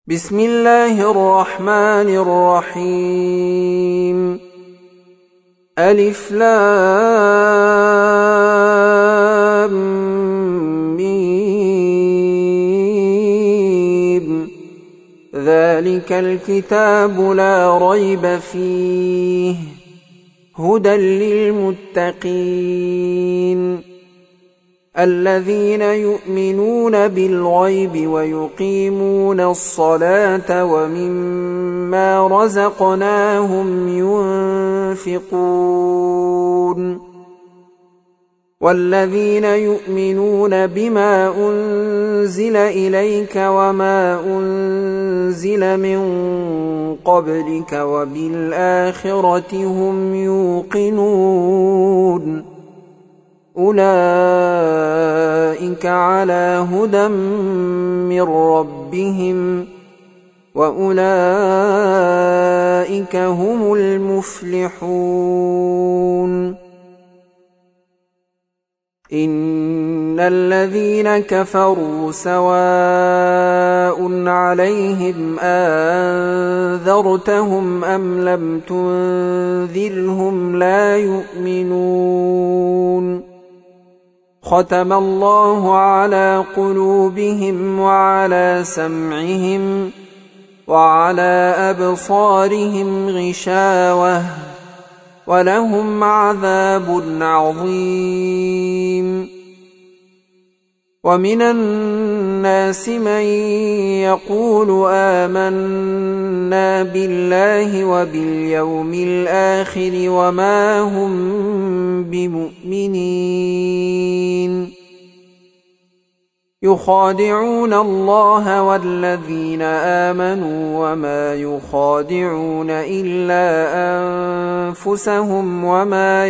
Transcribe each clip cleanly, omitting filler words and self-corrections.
بسم الله الرحمن الرحيم. ألف لام ميم. ذلك الكتاب لا ريب فيه هدى للمتقين الذين يؤمنون بالغيب ويقيمون الصلاة ومما رزقناهم ينفقون والذين يؤمنون بما أنزل إليك وما أنزل من قبلك وبالآخرة هم يوقنون أولئك على هدى من ربهم وأولئك هم المفلحون. إن الذين كفروا سواء عليهم أنذرتهم أم لم تنذرهم لا يؤمنون. ختم الله على قلوبهم وعلى سمعهم وعلى أبصارهم غشاوة ولهم عذاب عظيم. ومن الناس من يقول آمنا بالله وباليوم الآخر وما هم بمؤمنين يخادعون الله والذين آمنوا وما يخادعون إلا أنفسهم وما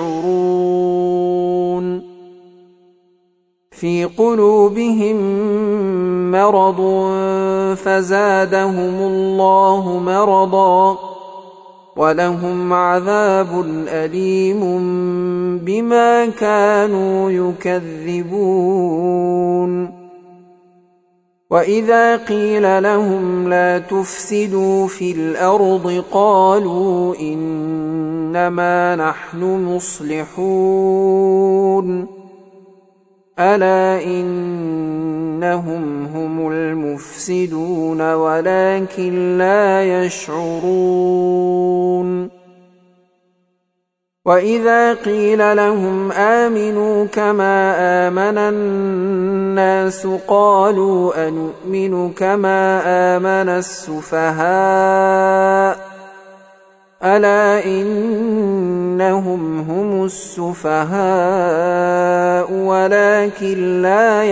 يشعرون. في قلوبهم مرض فزادهم الله مرضا ولهم عذاب أليم بما كانوا يكذبون. وإذا قيل لهم لا تفسدوا في الأرض قالوا إنما نحن مصلحون ألا إنهم هم المفسدون ولكن لا يشعرون. وإذا قيل لهم آمنوا كما آمن الناس قالوا أنؤمن كما آمن السفهاء ألا إنهم هم السفهاء ولكن لا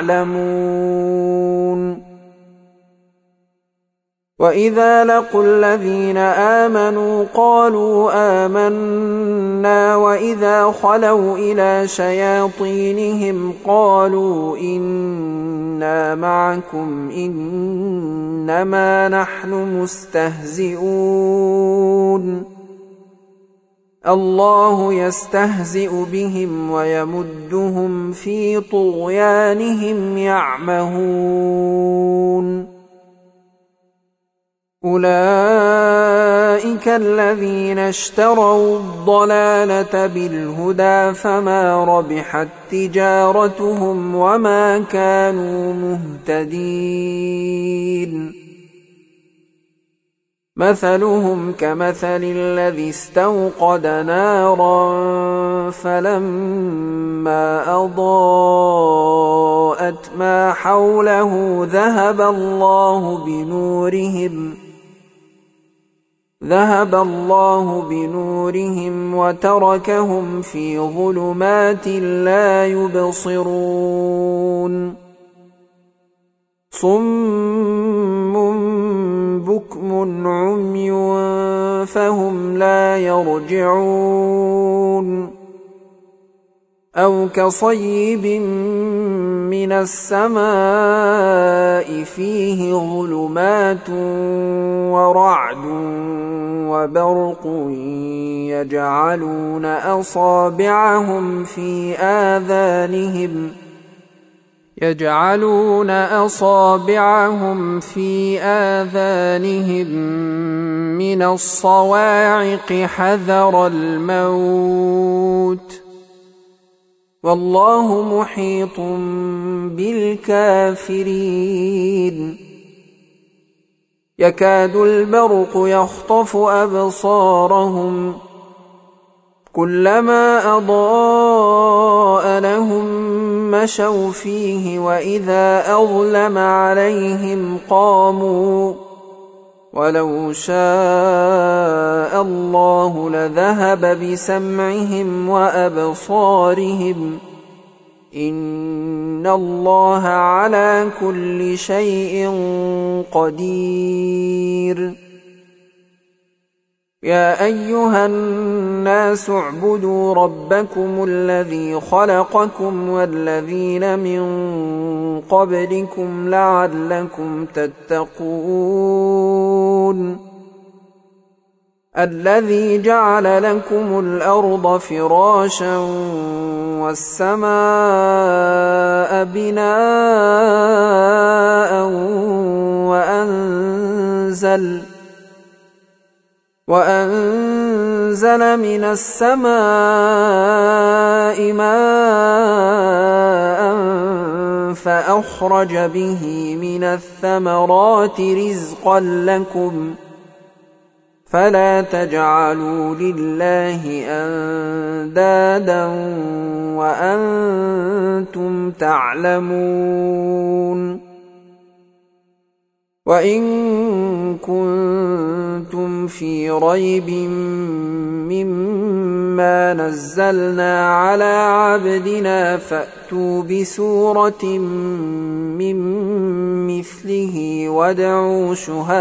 يعلمون. وإذا لقوا الذين آمنوا قالوا آمنا وإذا خلوا إلى شياطينهم قالوا إنا معكم إنما نحن مستهزئون الله يستهزئ بهم ويمدهم في طغيانهم يعمهون. أولئك الذين اشتروا الضلالة بالهدى فما ربحت تجارتهم وما كانوا مهتدين. مثلهم كمثل الذي استوقد نارا فلما أضاءت ما حوله ذهب الله بنورهم وتركهم في ظلمات لا يبصرون. صم بكم عمي فهم لا يرجعون. أو كصيب من السماء فيه ظلمات ورعد وبرق يجعلون أصابعهم في آذانهم يجعلون أصابعهم في آذانهم من الصواعق حذر الموت والله محيط بالكافرين يكاد البرق يخطف أبصارهم كلما أضاء لهم مشوا فيه وإذا أظلم عليهم قاموا ولو شاء الله لذهب بسمعهم وأبصارهم إن الله على كل شيء قدير يا أيها الناس اعبدوا ربكم الذي خلقكم والذين من قبلكم لعلكم تتقون الذي جعل لكم الأرض فراشا والسماء بناء وأنزل من السماء ماء فأخرج به من الثمرات رزقا لكم فلا تجعلوا لله أندادا وأنتم تعلمون وإن كنتم في ريب مما نزلنا على عبدنا فأتوا بسورة من مثله وادعوا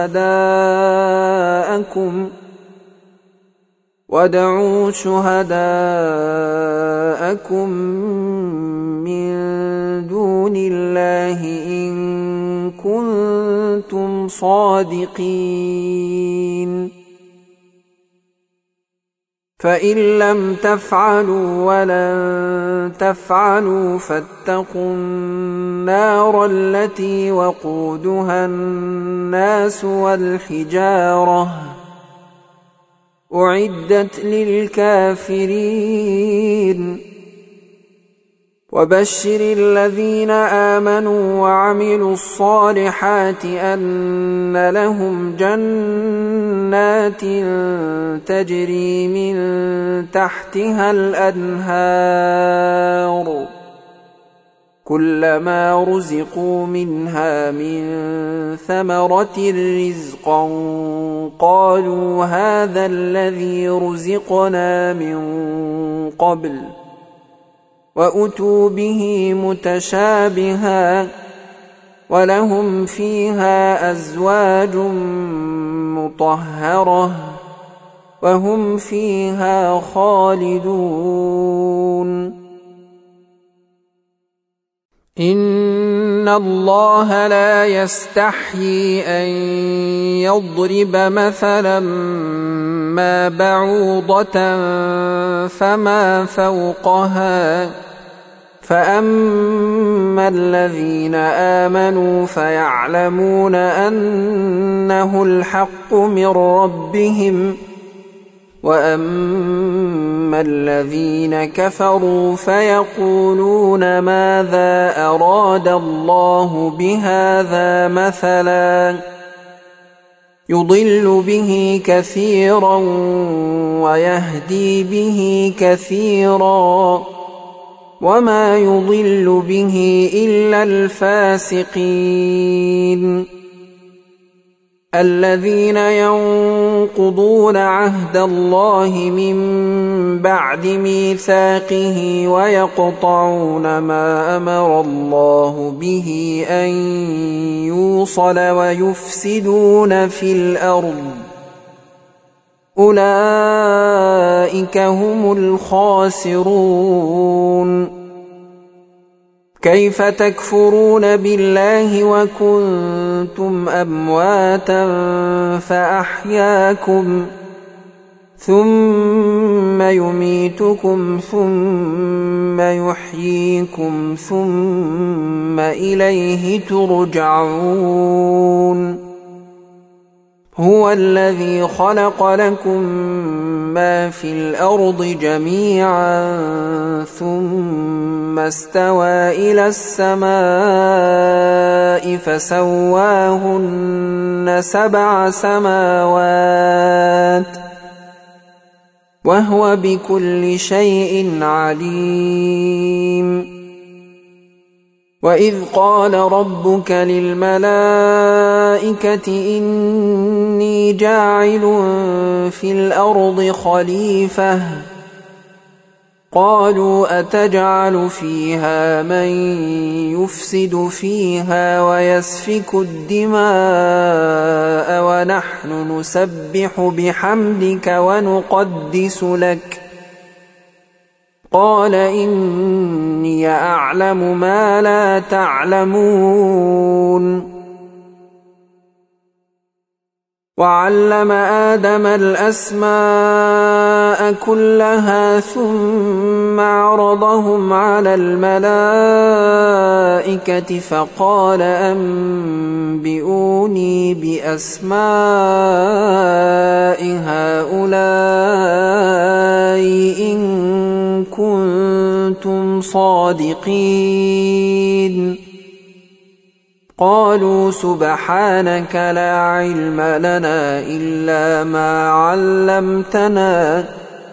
شهداءكم من دون الله إن كنتم صادقين فإن لم تفعلوا ولن تفعلوا فاتقوا النار التي وقودها الناس والحجارة أعدت للكافرين وبشر الذين آمنوا وعملوا الصالحات أن لهم جنات تجري من تحتها الأنهار كلما رزقوا منها من ثمرة رزقا قالوا هذا الذي رزقنا من قبل وأتوا به متشابها ولهم فيها أزواج مطهرة وهم فيها خالدون إن الله لا يستحيي أن يضرب مثلا ما بعوضة فما فوقها فأما الذين آمنوا فيعلمون أنه الحق من ربهم وأما الذين كفروا فيقولون ماذا أراد الله بهذا مثلا يضل به كثيرا ويهدي به كثيرا وما يضل به إلا الفاسقين الذين ينقضون عهد الله من بعد ميثاقه ويقطعون ما أمر الله به أن يوصل ويفسدون في الأرض أولئك هم الخاسرون كيف تكفرون بالله وكنتم أمواتا فأحياكم ثم يميتكم ثم يحييكم ثم إليه ترجعون هو الذي خلق لكم ما في الأرض جميعا ثم استوى إلى السماء فسواهن 7 سماوات وهو بكل شيء عليم وإذ قال ربك للملائكة إني جاعل في الأرض خليفة قالوا أتجعل فيها من يفسد فيها ويسفك الدماء ونحن نسبح بحمدك ونقدس لك قال إني أعلم ما لا تعلمون وعلم آدم الأسماء كلها ثم عرضهم على الملائكة فقال أنبئوني بأسماء هؤلاء إن كنتم صادقين قالوا سبحانك لا علم لنا إلا ما علمتنا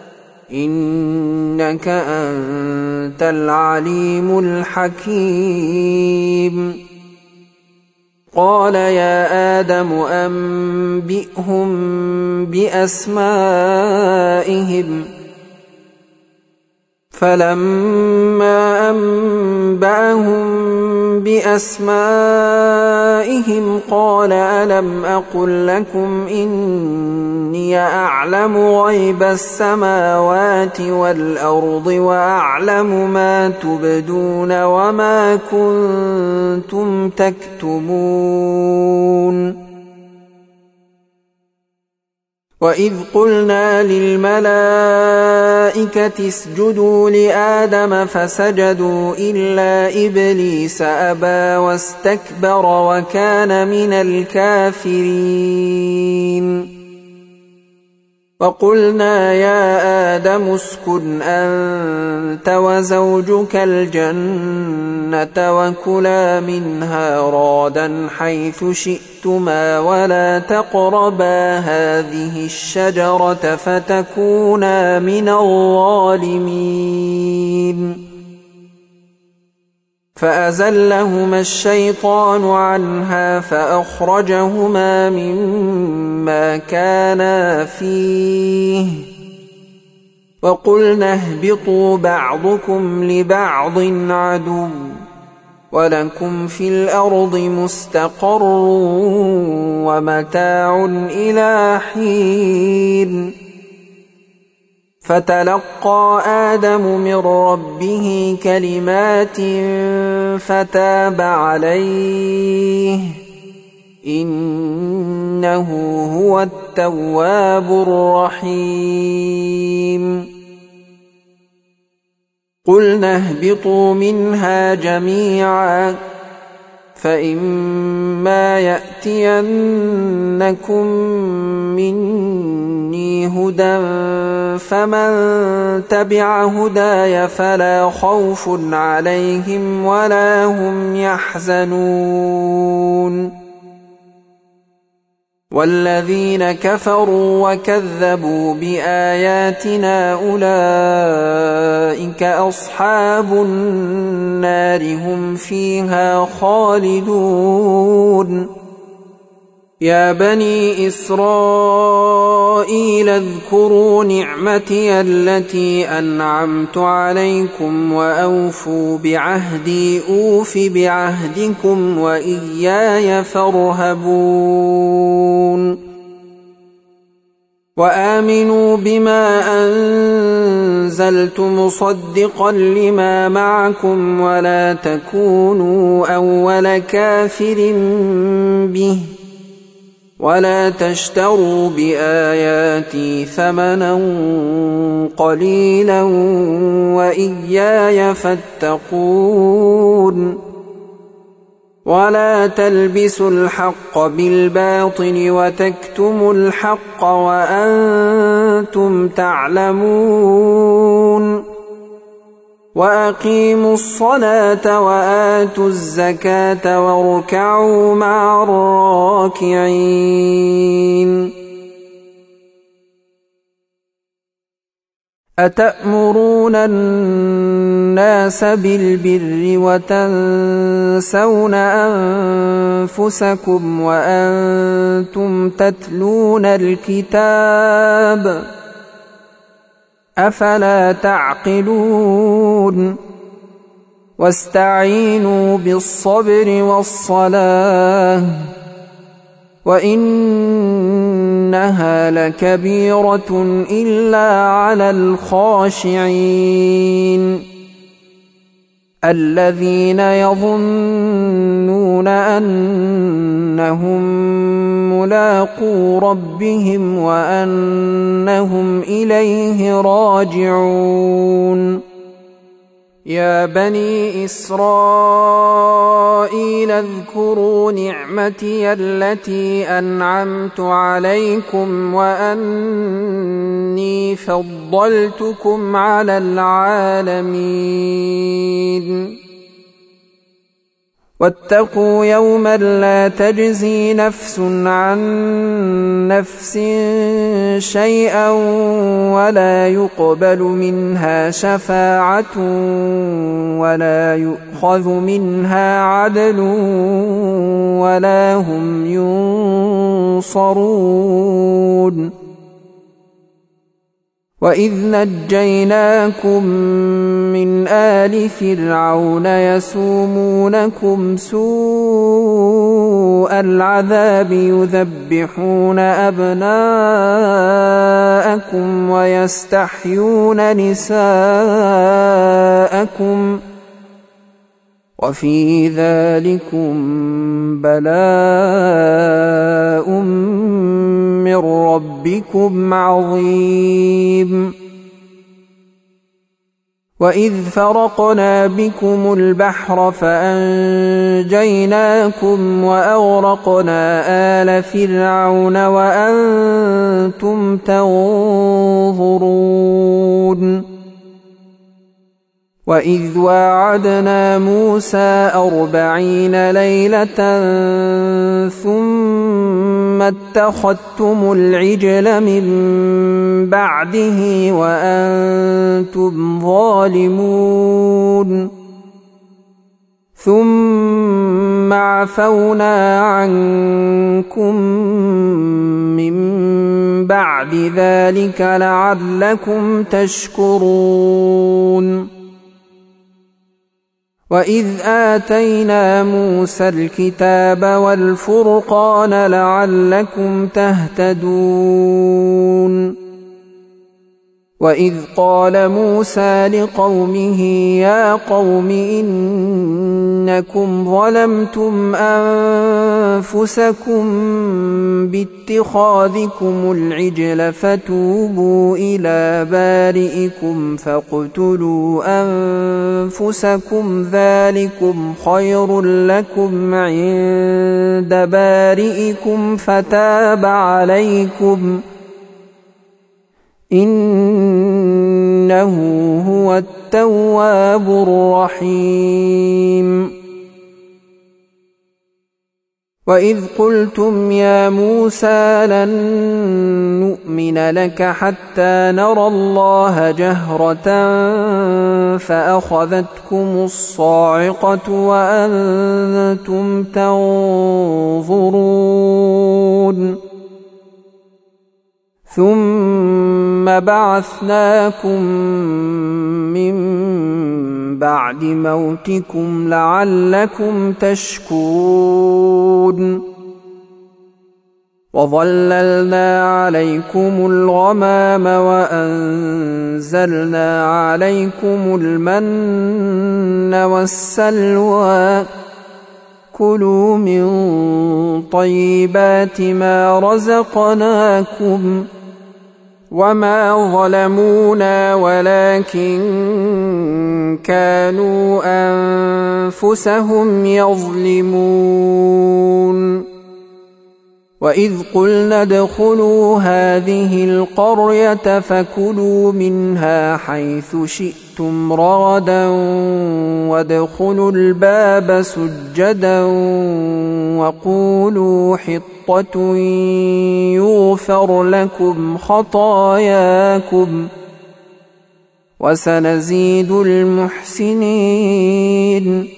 إنك أنت العليم الحكيم قال يا آدم أنبئهم بأسمائهم فلما أنبأهم بأسمائهم قال ألم أقل لكم إني أعلم غيب السماوات والأرض وأعلم ما تبدون وما كنتم تكتمون وإذ قلنا للملائكة اسجدوا لآدم فسجدوا إلا إبليس أبى واستكبر وكان من الكافرين وقلنا يا آدم اسكن أنت وزوجك الجنة وكلا منها رغدا حيث شئتما ولا تقربا هذه الشجرة فتكونا من الظالمين فأزلهما الشيطان عنها فأخرجهما مما كانا فيه وقلنا اهبطوا بعضكم لبعض عدو ولكم في الأرض مستقر ومتاع إلى حين فتلقى آدم من ربه كلمات فتاب عليه إنه هو التواب الرحيم قلنا اهبطوا منها جميعا فإما يأتينكم مني هدى فمن تبع هداي فلا خوف عليهم ولا هم يحزنون والذين كفروا وكذبوا بآياتنا أولئك أصحاب النار هم فيها خالدون يا بني إسرائيل اذكروا نعمتي التي أنعمت عليكم وأوفوا بعهدي أوف بعهدكم وإياي فارهبون وآمنوا بما أنزلت مصدقا لما معكم ولا تكونوا أول كافر به ولا تشتروا بآياتي ثمنا قليلا وإياي فاتقون ولا تلبسوا الحق بالباطل وتكتموا الحق وأنتم تعلمون وأقيموا الصلاة وآتوا الزكاة واركعوا مع الراكعين أتأمرون الناس بالبر وتنسون أنفسكم وأنتم تتلون الكتاب أفلا تعقلون واستعينوا بالصبر والصلاة وإنها لكبيرة إلا على الخاشعين الذين يظنون أنهم ملاقو ربهم وأنهم إليه راجعون يا بني إسرائيل اذكروا نعمتي التي أنعمت عليكم وأني فضلتكم على العالمين واتقوا يوما لا تجزي نفس عن نفس شيئا ولا يقبل منها شفاعة ولا يؤخذ منها عدل ولا هم ينصرون وإذ نجيناكم من آل فرعون يسومونكم سوء العذاب يذبحون أبناءكم ويستحيون نساءكم وفي ذلكم بلاء من ربكم عظيم وإذ فرقنا بكم البحر فأنجيناكم وأغرقنا آل فرعون وأنتم تنظرون وإذ واعدنا موسى 40 ليلة ثم اتخذتم العجل من بعده وأنتم ظالمون ثم عفونا عنكم من بعد ذلك لعلكم تشكرون وإذ آتينا موسى الكتاب والفرقان لعلكم تهتدون وإذ قال موسى لقومه يا قوم إنكم ظلمتم أنفسكم باتخاذكم العجل فتوبوا إلى بارئكم فاقتلوا أنفسكم ذلكم خير لكم عند بارئكم فتاب عليكم إنه هو التواب الرحيم وإذ قلتم يا موسى لن نؤمن لك حتى نرى الله جهرة فأخذتكم الصاعقة وأنتم تنظرون ثم بعثناكم من بعد موتكم لعلكم تشكرون وظللنا عليكم الغمام وأنزلنا عليكم المن والسلوى كلوا من طيبات ما رزقناكم وما ظلمونا ولكن كانوا أنفسهم يظلمون وإذ قلنا ادخلوا هذه القرية فكلوا منها حيث شئتم رغدا وادخلوا الباب سجدا وقولوا حطة يغفر لكم خطاياكم وسنزيد المحسنين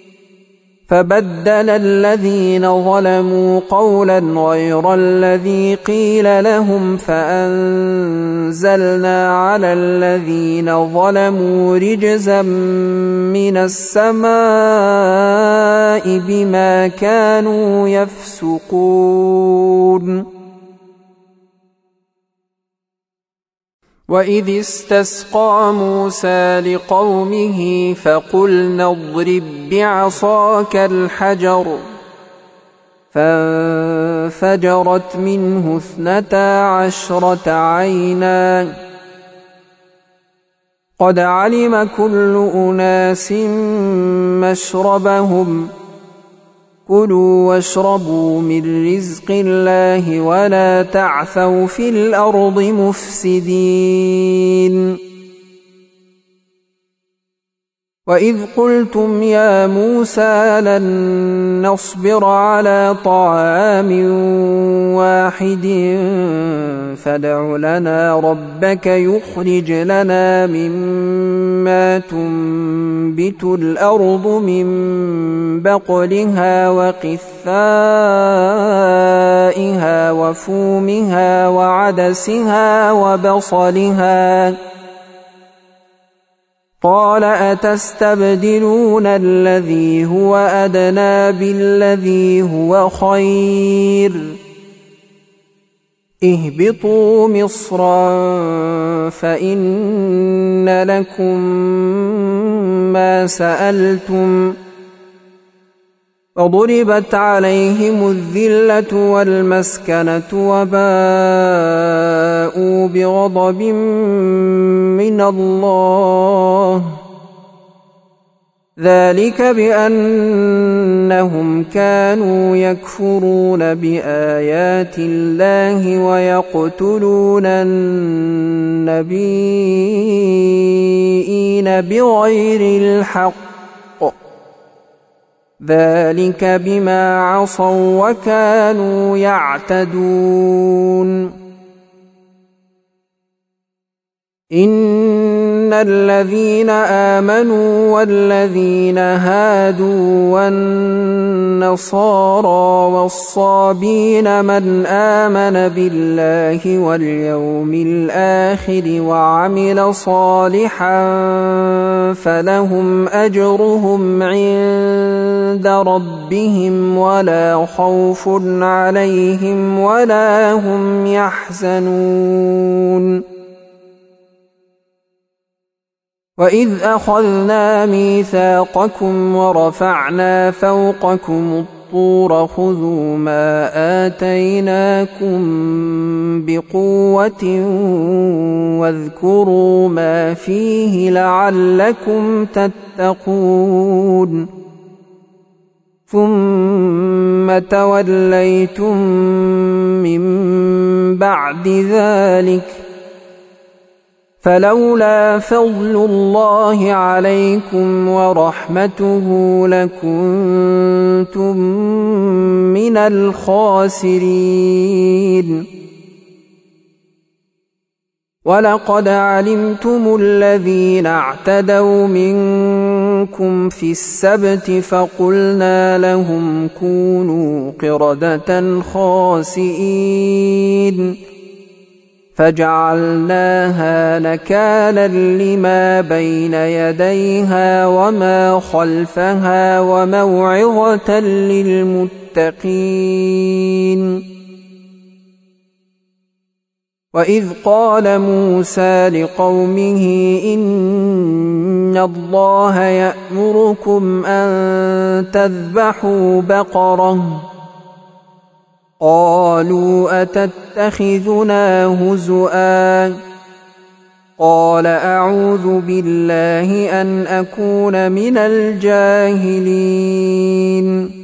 فبدل الذين ظلموا قولا غير الذي قيل لهم فأنزلنا على الذين ظلموا رجزا من السماء بما كانوا يفسقون وإذ استسقى موسى لقومه فقلنا اضرب بعصاك الحجر فانفجرت منه 12 عينا قد علم كل أناس مشربهم كلوا واشربوا من رزق الله ولا تعثوا في الأرض مفسدين وإذ قلتم يا موسى لن نصبر على طعام واحد فادع لنا ربك يخرج لنا مما تنبت الأرض من بقلها وقثائها وفومها وعدسها وبصلها قال أتستبدلون الذي هو أدنى بالذي هو خير اهبطوا مصرا فإن لكم ما سألتم وضربت عليهم الذلة والمسكنة وباءوا بغضب من الله ذلك بأنهم كانوا يكفرون بآيات الله ويقتلون النبيين بغير الحق ذلك بما عصوا وكانوا يعتدون إن الذين آمنوا والذين هادوا والنصارى والصابين من آمن بالله واليوم الآخر وعمل صالحا فلهم أجرهم عند ربهم ولا خوف عليهم ولا هم يحزنون وإذ أخذنا ميثاقكم ورفعنا فوقكم الطور خذوا ما آتيناكم بقوة واذكروا ما فيه لعلكم تتقون ثم توليتم من بعد ذلك فلولا فضل الله عليكم ورحمته لكنتم من الخاسرين ولقد علمتم الذين اعتدوا منكم في السبت فقلنا لهم كونوا قردة خاسئين فجعلناها نكالا لما بين يديها وما خلفها وموعظة للمتقين وإذ قال موسى لقومه إن الله يأمركم أن تذبحوا بقرة قالوا أتتخذنا هزؤا قال أعوذ بالله أن أكون من الجاهلين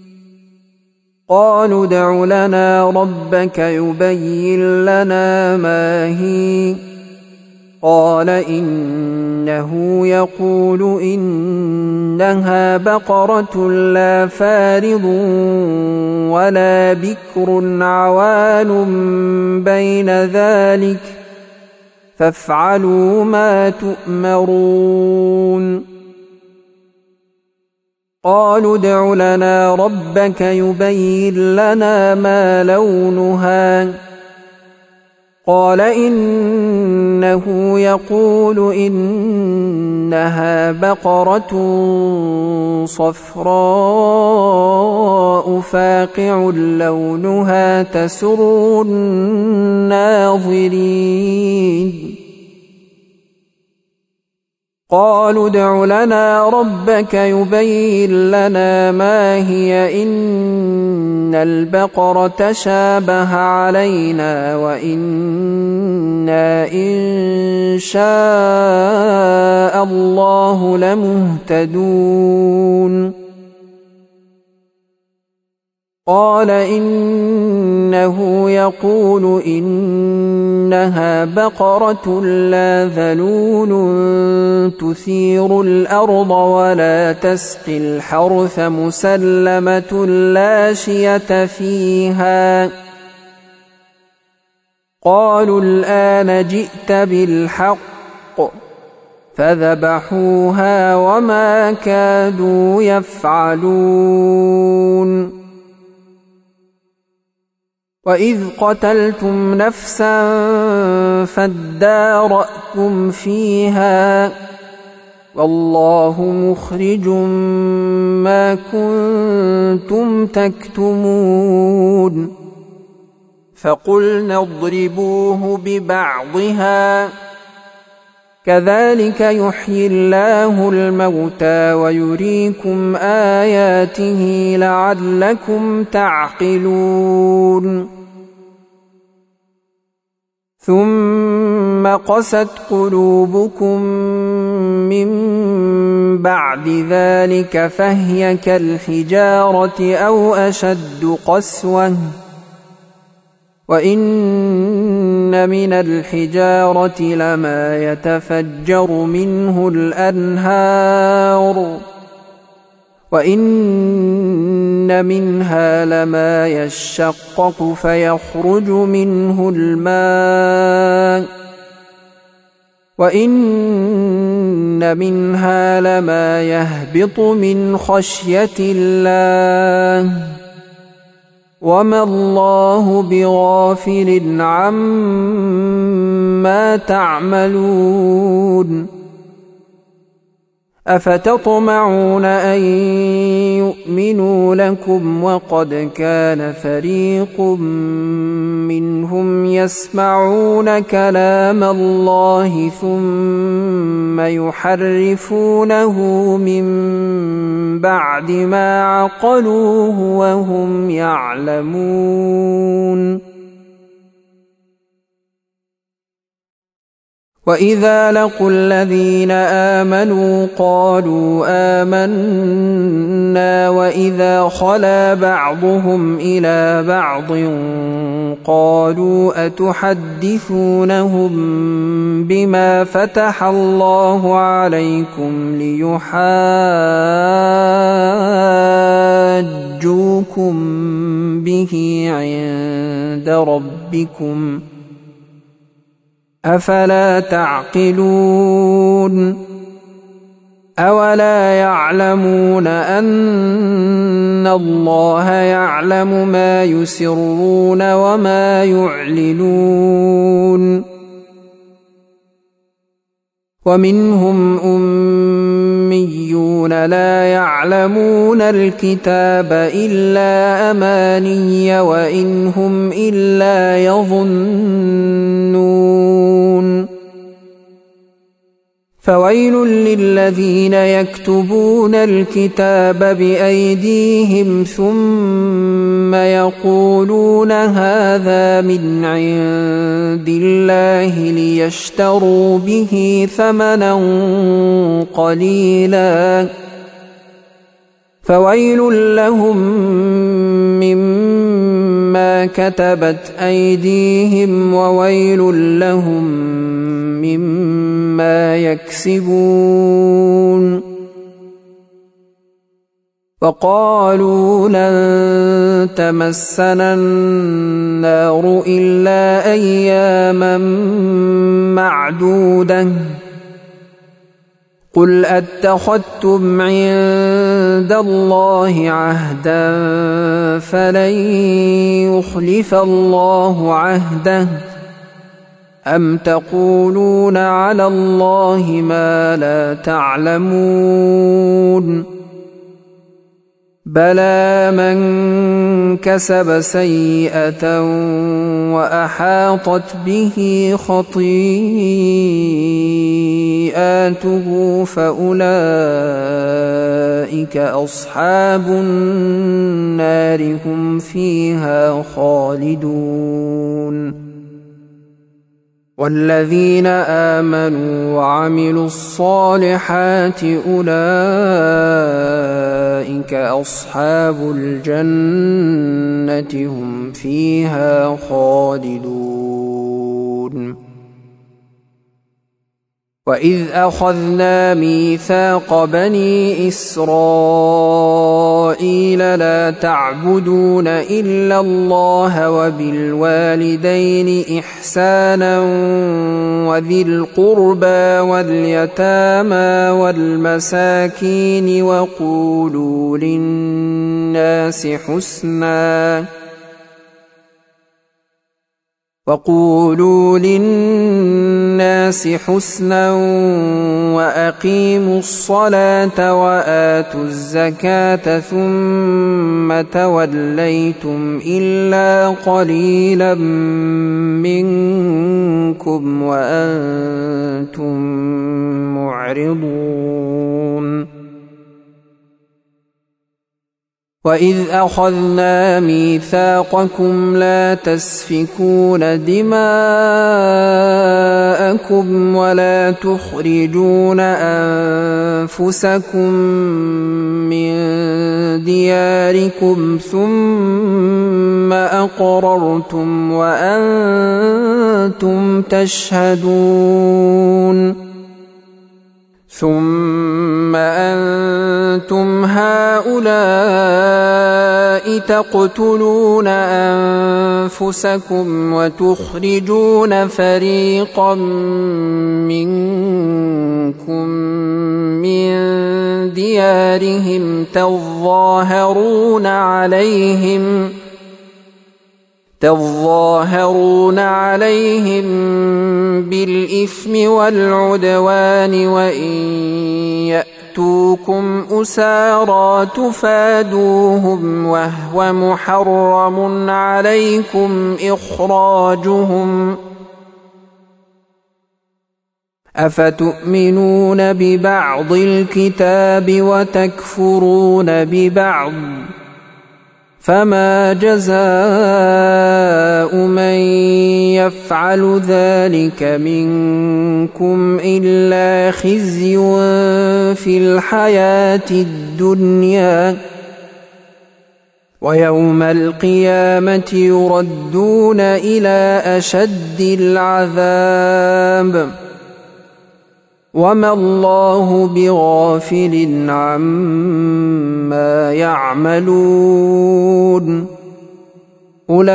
قالوا ادع لنا ربك يبين لنا ما هي قال إنه يقول إنها بقرة لا فارض ولا بكر عوان بين ذلك فافعلوا ما تؤمرون قالوا ادع لنا ربك يبين لنا ما لونها قال إنه يقول إنها بقرة صفراء فاقع لونها تسر الناظرين قالوا ادع لنا ربك يبين لنا ما هي إن البقرة شابه علينا وإنا إن شاء الله لمهتدون قال إنه يقول إنها بقرة لا ذلول تثير الأرض ولا تسقي الحرث مسلمة لا شية فيها قالوا الآن جئت بالحق فذبحوها وما كادوا يفعلون وإذ قتلتم نفسا فادارأتم فيها والله مخرج ما كنتم تكتمون فقلنا اضربوه ببعضها كذلك يحيي الله الموتى ويريكم آياته لعلكم تعقلون ثم قست قلوبكم من بعد ذلك فهي كالحجارة أو أشد قسوة وإن من الحجارة لما يتفجر منه الأنهار وإن منها لما يشقق فيخرج منه الماء وإن منها لما يهبط من خشية الله وما الله بغافل عما تعملون أفتطمعون أن يؤمنوا لكم وقد كان فريق منهم يسمعون كلام الله ثم يحرفونه من بعد ما عقلوه وهم يعلمون وإذا لقوا الذين آمنوا قالوا آمنا وإذا خلا بعضهم إلى بعض قالوا أتحدثونهم بما فتح الله عليكم ليحاجوكم به عند ربكم أفلا تعقلون أولا يعلمون أن الله يعلم ما يسرون وما يعلنون ومنهم الأميون لا يعلمون الكتاب إلا أماني وإن هم إلا يظنون فويل للذين يكتبون الكتاب بأيديهم ثم يقولون هذا من عند الله ليشتروا به ثمنا قليلا فويل لهم مما كتبت أيديهم وويل لهم مما يكسبون وقالوا لن تمسنا النار إلا أياما معدودة قل أتخذتم عند الله عهدا فلن يخلف الله عهده أم تقولون على الله ما لا تعلمون بلى من كسب سيئة وأحاطت به خطيئاته فأولئك أصحاب النار هم فيها خالدون والذين آمنوا وعملوا الصالحات أولئك أصحاب الجنة هم فيها خالدون وإذ أخذنا ميثاق بني إسرائيل لا تعبدون إلا الله وبالوالدين إحسانا وذي القربى واليتامى والمساكين وقولوا للناس حسنا وأقيموا الصلاة وآتوا الزكاة ثم توليتم إلا قليلا منكم وأنتم معرضون وإذ أخذنا ميثاقكم لا تسفكون دماءكم ولا تخرجون أنفسكم من دياركم ثم أقررتم وأنتم تشهدون ثم أنتم هؤلاء تقتلون أنفسكم وتخرجون فريقا منكم من ديارهم تظاهرون عليهم بالإثم والعدوان وإن يأتوكم أسارى تفادوهم وهو محرم عليكم إخراجهم أفتؤمنون ببعض الكتاب وتكفرون ببعض فما جزاء من يفعل ذلك منكم إلا خزي في الحياة الدنيا ويوم القيامة يردون إلى أشد العذاب وما الله بغافل عما يعملون أولئك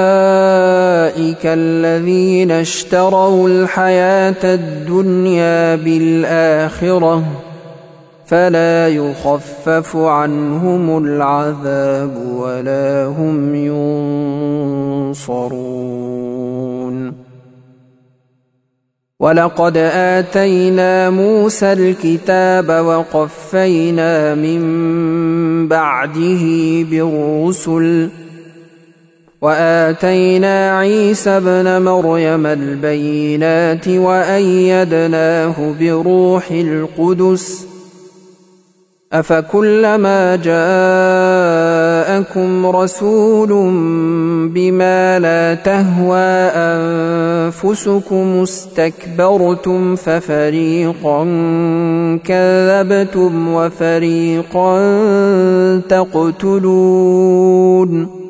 الذين اشتروا الحياة الدنيا بالآخرة فلا يخفف عنهم العذاب ولا هم ينصرون ولقد آتينا موسى الكتاب وقفينا من بعده بالرسل وآتينا عيسى ابن مريم البينات وأيدناه بروح القدس أفكلما جاءكم رسول بما لا تهوى أنفسكم استكبرتم ففريقا كذبتم وفريقا تقتلون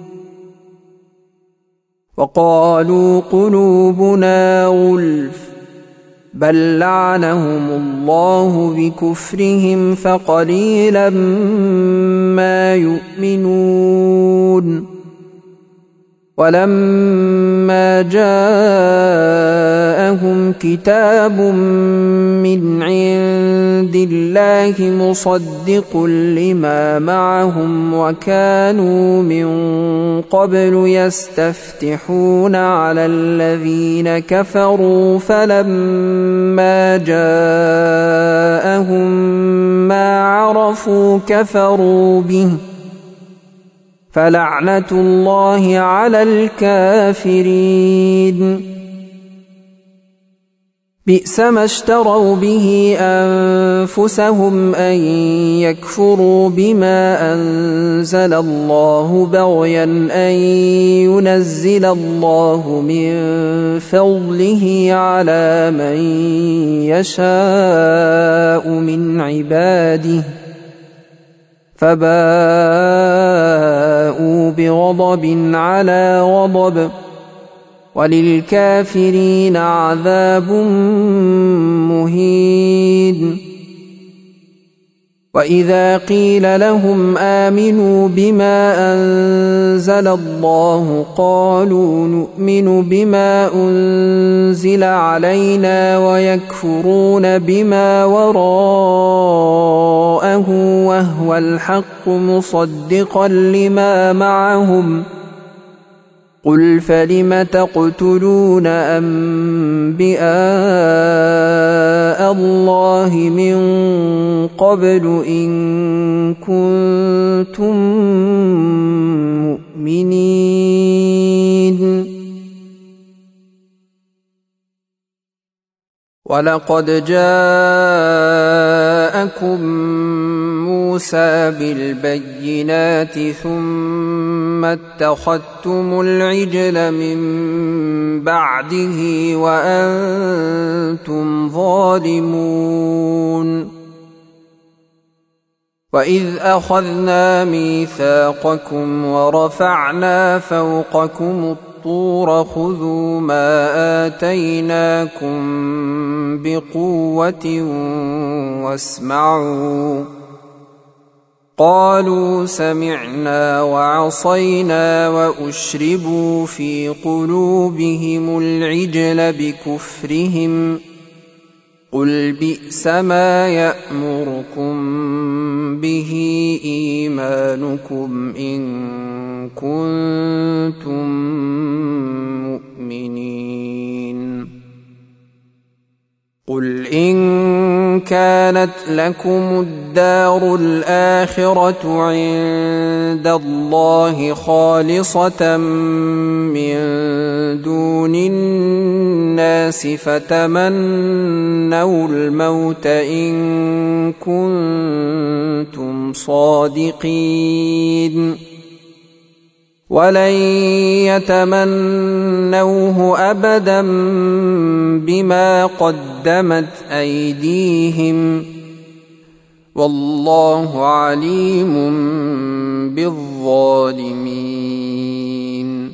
وقالوا قلوبنا غلف بل لعنهم الله بكفرهم فقليلا ما يؤمنون ولما جاءهم كتاب من عند الله مصدق لما معهم وكانوا من قبل يستفتحون على الذين كفروا فلما جاءهم ما عرفوا كفروا به فلعنة الله على الكافرين بئس ما اشتروا به أنفسهم أن يكفروا بما أنزل الله بغيا أن ينزل الله من فضله على من يشاء من عباده فباءوا بغضب على غضب وللكافرين عذاب مهين وإذا قيل لهم آمنوا بما أنزل الله قالوا نؤمن بما أنزل علينا ويكفرون بما وراءه وهو الحق مصدقا لما معهم قل فلم تقتلون أنبياء الله من قبل إن كنتم مؤمنين ولقد جاءكم موسى بالبينات ثم اتخذتم العجل من بعده وأنتم ظالمون وإذ أخذنا ميثاقكم ورفعنا فوقكم الطور خذوا ما آتيناكم بقوة واسمعوا قالوا سمعنا وعصينا وأشربوا في قلوبهم العجل بكفرهم قل بئس ما يأمركم به إيمانكم إن كنتم مؤمنين قل إن كانت لكم الدار الآخرة عند الله خالصة من دون الناس فتمنوا الموت إن كنتم صادقين ولن يتمنوه أبدا بما قدمت أيديهم والله عليم بالظالمين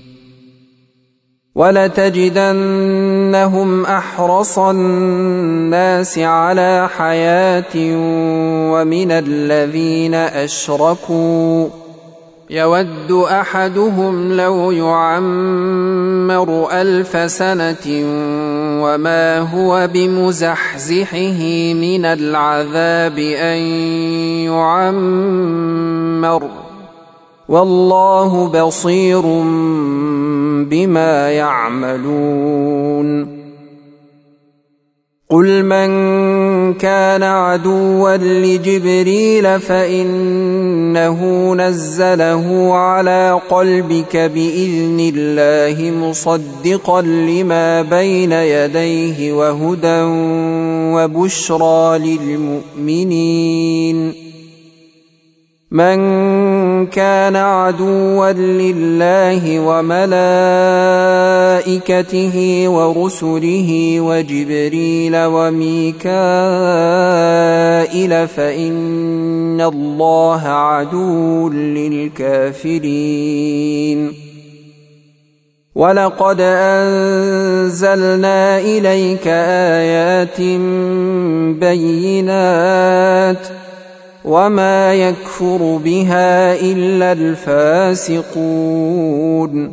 ولتجدنهم أحرص الناس على حياة ومن الذين أشركوا يود أحدهم لو يعمر 1000 سنة وما هو بمزحزحه من العذاب أن يعمر والله بصير بما يعملون قل من كان عدوا لجبريل فإنه نزله على قلبك بإذن الله مصدقا لما بين يديه وهدى وبشرى للمؤمنين. من كان عدوا لله وملائكته ورسله وجبريل وميكائيل فإن الله عدو للكافرين. ولقد أنزلنا إليك آيات بينات وما يكفر بها إلا الفاسقون.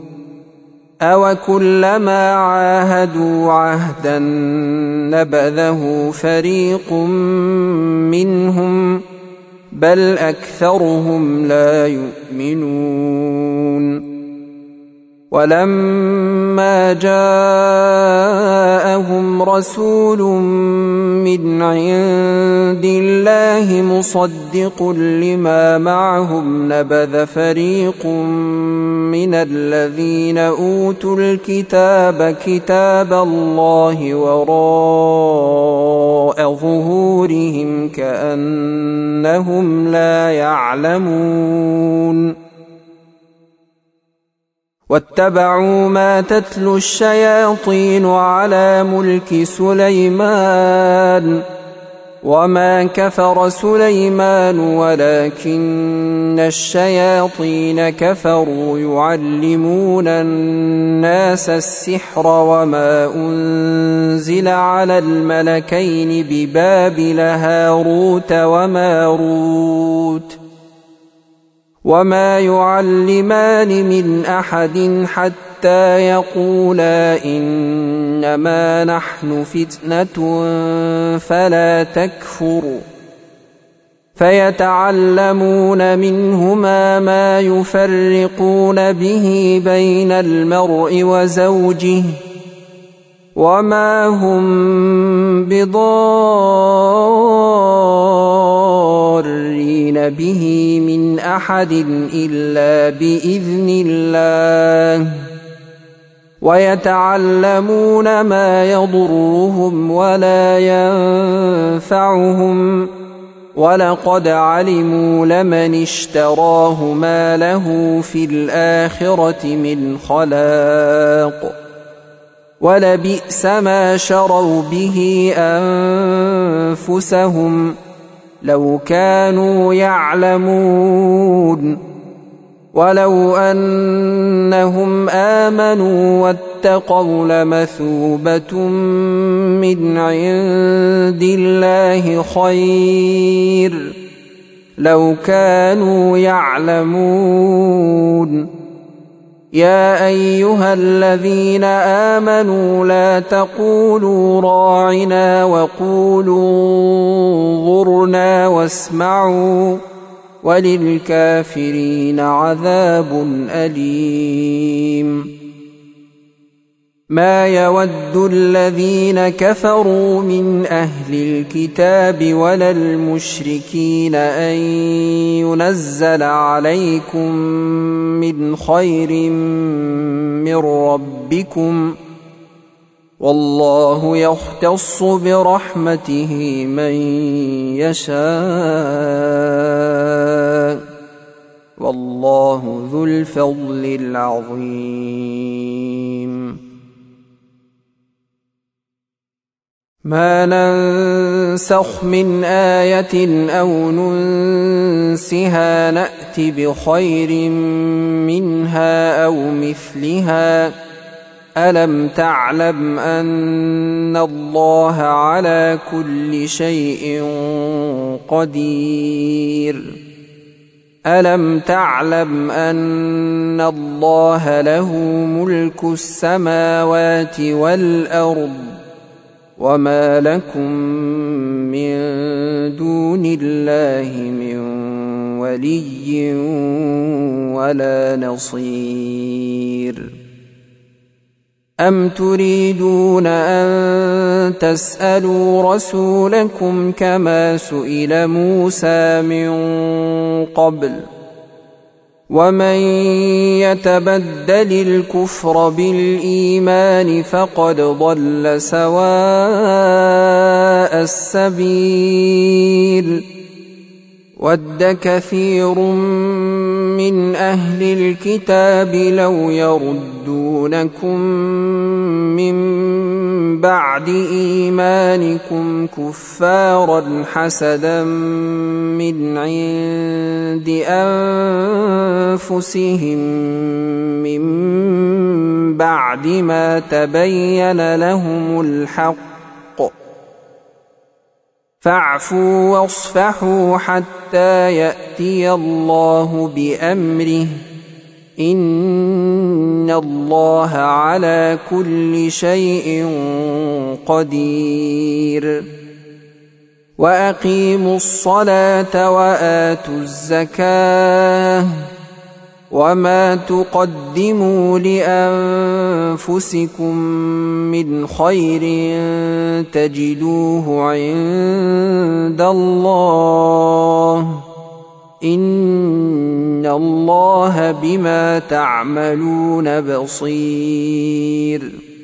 أوكلما عاهدوا عهدا نبذه فريق منهم بل أكثرهم لا يؤمنون. ولما جاءهم رسول من عند الله مصدق لما معهم نبذ فريق من الذين أوتوا الكتاب كتاب الله وراء ظهورهم كأنهم لا يعلمون. واتبعوا ما تتلو الشياطين على ملك سليمان وما كفر سليمان ولكن الشياطين كفروا يعلمون الناس السحر وما أنزل على الملكين ببابل هاروت وماروت وما يعلمان من أحد حتى يقولا إنما نحن فتنة فلا تكفر. فيتعلمون منهما ما يفرقون به بين المرء وزوجه وما هم بضارين به من أحد إلا بإذن الله. ويتعلمون ما يضرهم ولا ينفعهم ولقد علموا لمن اشتراه ما له في الآخرة من خلاق ولبئس ما شروا به أنفسهم لو كانوا يعلمون. ولو أنهم آمنوا واتقوا لمثوبة من عند الله خير لو كانوا يعلمون. يا أيها الذين آمنوا لا تقولوا راعنا وقولوا انظرنا واسمعوا وللكافرين عذاب أليم. ما يود الذين كفروا من أهل الكتاب ولا المشركين أن ينزل عليكم من خير من ربكم والله يختص برحمته من يشاء والله ذو الفضل العظيم. ما ننسخ من آية أو ننسها نأت بخير منها أو مثلها ألم تعلم أن الله على كل شيء قدير. ألم تعلم أن الله له ملك السماوات والأرض وما لكم من دون الله من ولي ولا نصير. أم تريدون أن تسألوا رسولكم كما سئل موسى من قبل ومن يتبدل الكفر بالإيمان فقد ضل سواء السبيل ود كثير من أهل الكتاب لو يردونكم من بعد إيمانكم كفارا حسدا من عند أنفسهم من بعد ما تبين لهم الحق فاعفوا واصفحوا حتى يأتي الله بأمره إن الله على كل شيء قدير وأقيموا الصلاة وآتوا الزكاة وما تقدموا لأنفسكم من خير تجدوه عند الله إن الله بما تعملون بصير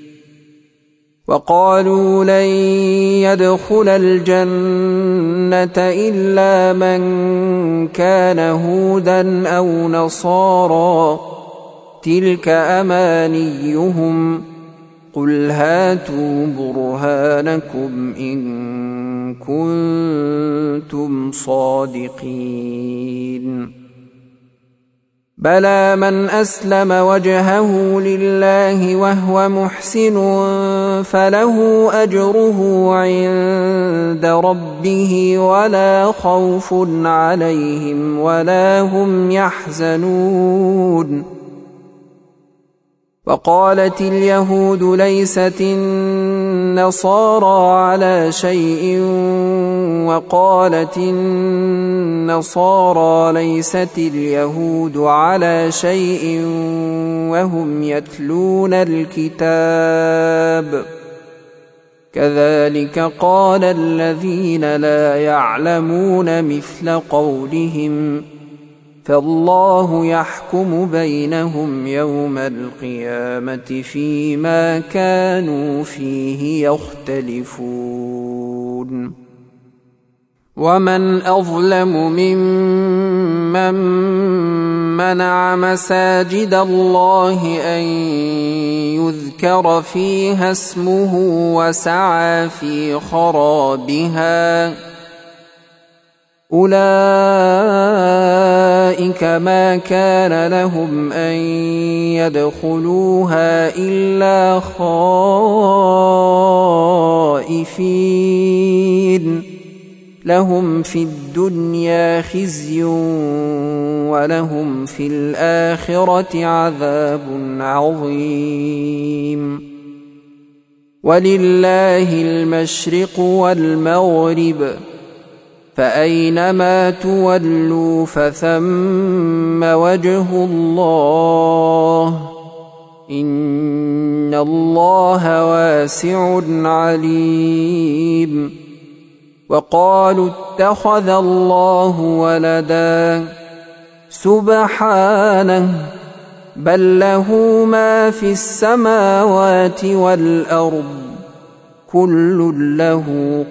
وقالوا لن يدخل الجنة إلا من كان هودا أو نصارى تلك أمانيهم قل هاتوا برهانكم إن كنتم صادقين بلى من أسلم وجهه لله وهو محسن فله أجره عند ربه ولا خوف عليهم ولا هم يحزنون وقالت اليهود ليست النصارى على شيء وقالت النصارى ليست اليهود على شيء وهم يتلون الكتاب كذلك قال الذين لا يعلمون مثل قولهم فالله يحكم بينهم يوم القيامة فيما كانوا فيه يختلفون ومن أظلم ممن منع مساجد الله أن يذكر فيها اسمه وسعى في خرابها أولئك ما كان لهم أن يدخلوها إلا خائفين لهم في الدنيا خزي ولهم في الآخرة عذاب عظيم ولله المشرق والمغرب فأينما تولوا فثم وجه الله إن الله واسع عليم وقالوا اتخذ الله ولدا سبحانه بل له ما في السماوات والأرض كل له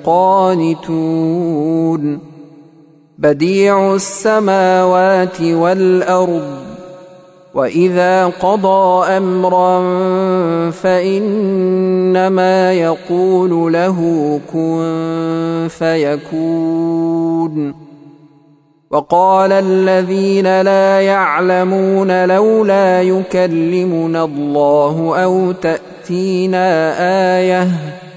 قانتون بديع السماوات والأرض وإذا قضى أمرا فإنما يقول له كن فيكون وقال الذين لا يعلمون لولا يكلمنا الله أو تأتينا آية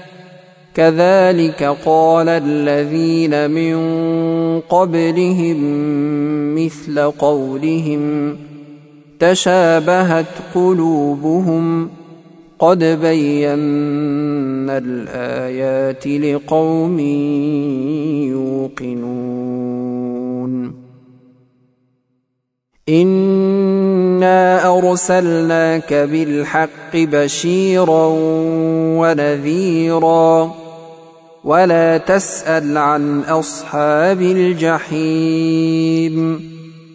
كذلك قال الذين من قبلهم مثل قولهم تشابهت قلوبهم قد بينا الآيات لقوم يوقنون إنا أرسلناك بالحق بشيرا ونذيرا ولا تسأل عن أصحاب الجحيم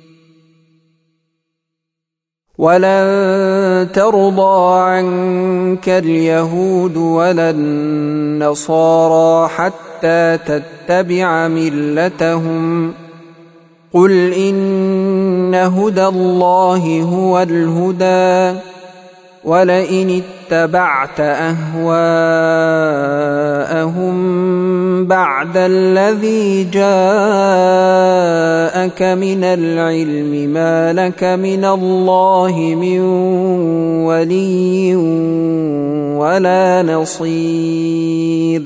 ولن ترضى عنك اليهود ولا النصارى حتى تتبع ملتهم قل إن هدى الله هو الهدى ولئن اتبعت أهواءهم بعد الذي جاءك من العلم ما لك من الله من ولي ولا نصير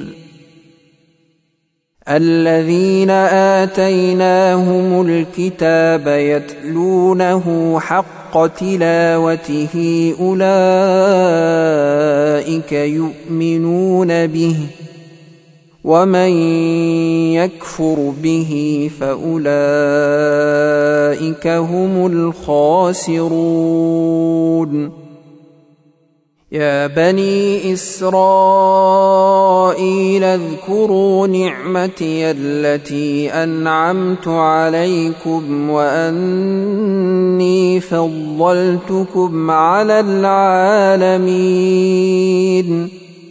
الذين آتيناهم الكتاب يتلونه حق تلاوته أولئك يؤمنون به ومن يكفر به فأولئك هم الخاسرون يا بني إسرائيل اذكروا نعمتي التي أنعمت عليكم وأني فضلتكم على العالمين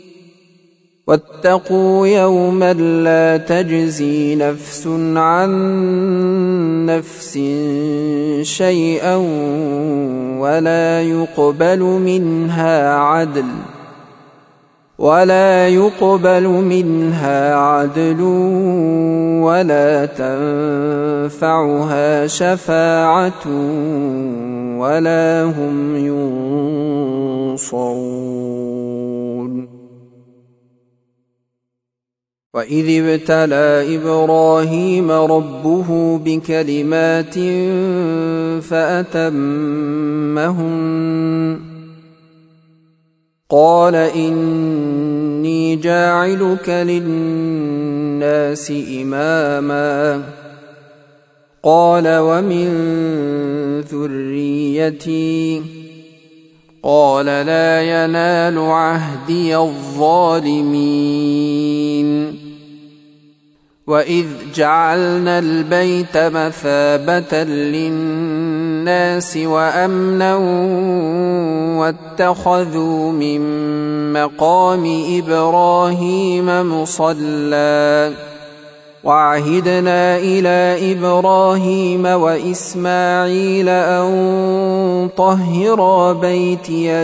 واتقوا يوما لا تجزي نفس عن نفس شيئا ولا يقبل منها عدل ولا تنفعها شفاعة ولا هم ينصرون وإذ ابتلى إبراهيم ربه بكلمات فأتمهن قال إني جاعلك للناس إماما قال ومن ذريتي قال لا ينال عهدي الظالمين وإذ جعلنا البيت مثابة للناس وأمنا واتخذوا من مقام إبراهيم مصلى وعهدنا إلى إبراهيم وإسماعيل أن طهرا بيتي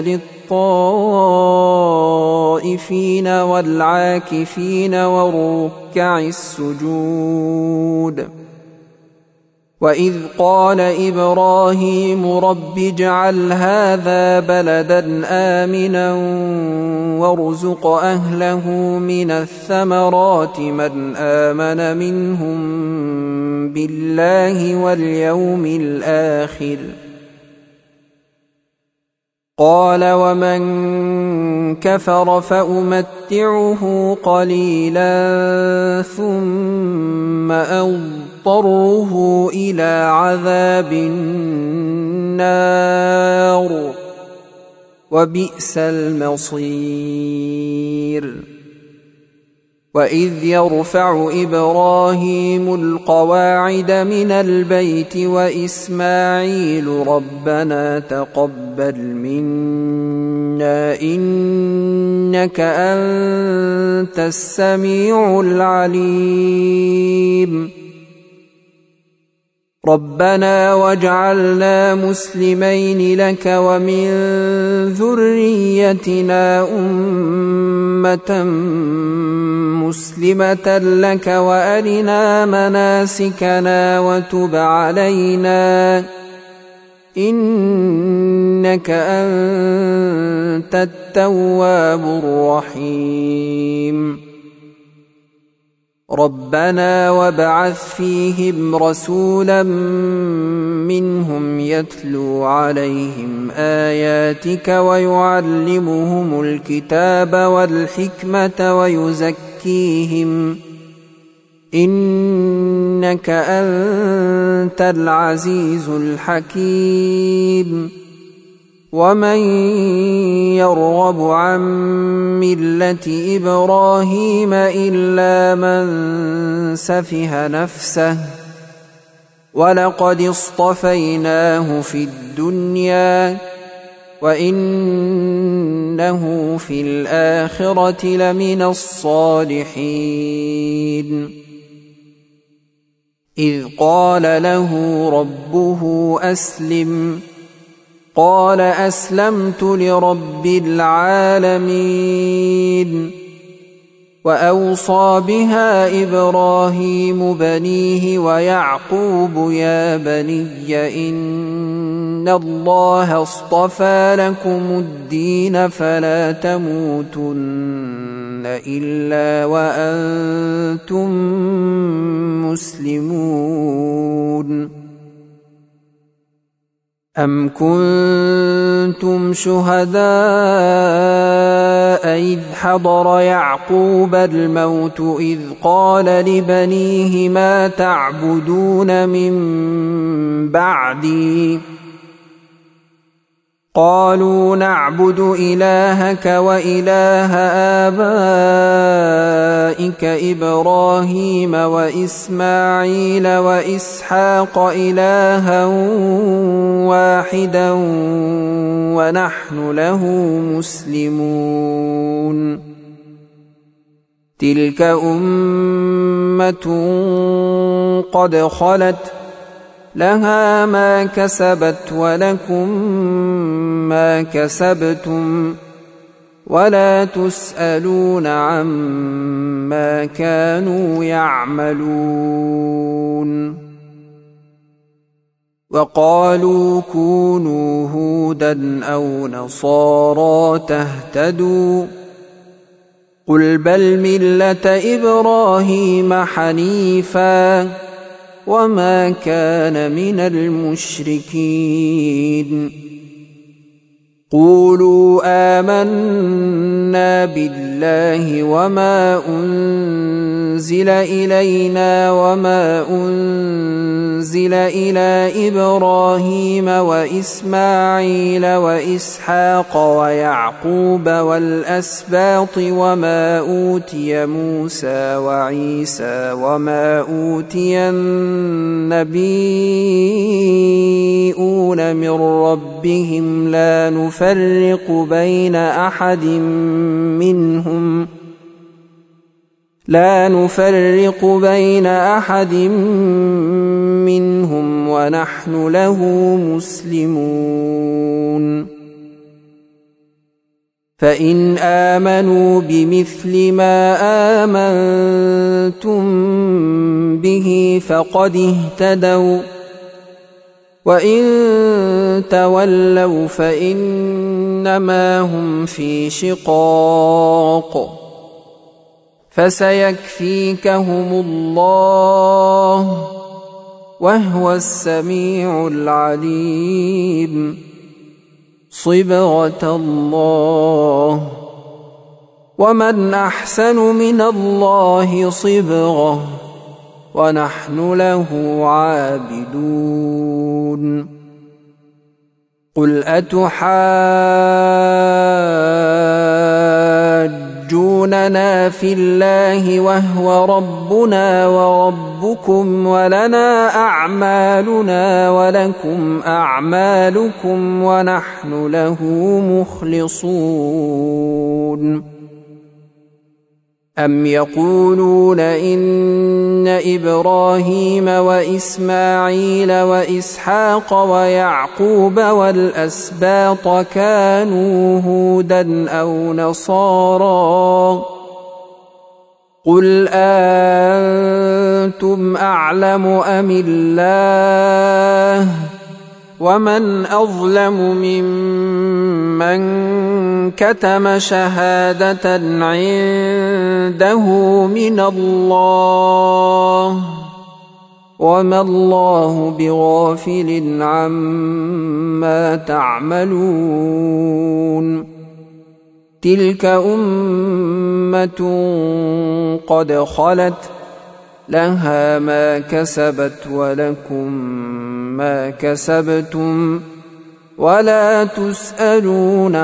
للطائفين والعاكفين والركع السجود وإذ قال إبراهيم رب اجعل هذا بلدا آمنا وارزق أهله من الثمرات من آمن منهم بالله واليوم الآخر قال ومن كفر فأمتعه قليلا ثم أضطره إلى عذاب النار وبئس المصير وإذ يرفع إبراهيم القواعد من البيت وإسماعيل ربنا تقبل منا إنك أنت السميع العليم ربنا واجعلنا مسلمين لك ومن ذريتنا أمة مسلمة لك وأرنا مناسكنا وتب علينا إنك أنت التواب الرحيم ربنا وابعث فيهم رسولا منهم يتلو عليهم آياتك ويعلمهم الكتاب والحكمة ويزكيهم إنك أنت العزيز الحكيم ومن يرغب عن ملة إبراهيم إلا من سفه نفسه ولقد اصطفيناه في الدنيا وإنه في الآخرة لمن الصالحين إذ قال له ربه أسلم قال أسلمت لرب العالمين وأوصى بها إبراهيم بنيه ويعقوب يا بني إن الله اصطفى لكم الدين فلا تموتن إلا وأنتم مسلمون أم كنتم شهداء إذ حضر يعقوب الموت إذ قال لبنيه ما تعبدون من بعدي قالوا نعبد إلهك وإله آبائك إبراهيم وإسماعيل وإسحاق إلها واحدا ونحن له مسلمون تلك أمة قد خلت لها ما كسبت ولكم ما كسبتم ولا تسألون عما كانوا يعملون وقالوا كونوا هودا أو نصارى تهتدوا قل بل ملة إبراهيم حنيفا وما كان من المشركين قولوا آمنا بالله وما أنزل إلينا وما أنزل إلى إبراهيم وإسماعيل وإسحاق ويعقوب والأسباط وما أوتي موسى وعيسى وما أوتي النبيون من ربهم لا نفرق بين أحد منهم ونحن له مسلمون فإن آمنوا بمثل ما آمنتم به فقد اهتدوا وإن تولوا فإنما هم في شقاق فسيكفيكهم الله وهو السميع العليم صبغة الله ومن أحسن من الله صبغة ونحن له عابدون قل أتحاجوننا في الله وهو ربنا وربكم ولنا أعمالنا ولكم أعمالكم ونحن له مخلصون أم يقولون إن إبراهيم وإسماعيل وإسحاق ويعقوب والأسباط كانوا هودا أو نصارى قل أنتم أعلم أم الله ومن أظلم ممن كتم شهادة عنده من الله وما الله بغافل عما تعملون تلك أمة قد خلت لها ما كسبت ولكم ما كسبتم ولا تسألون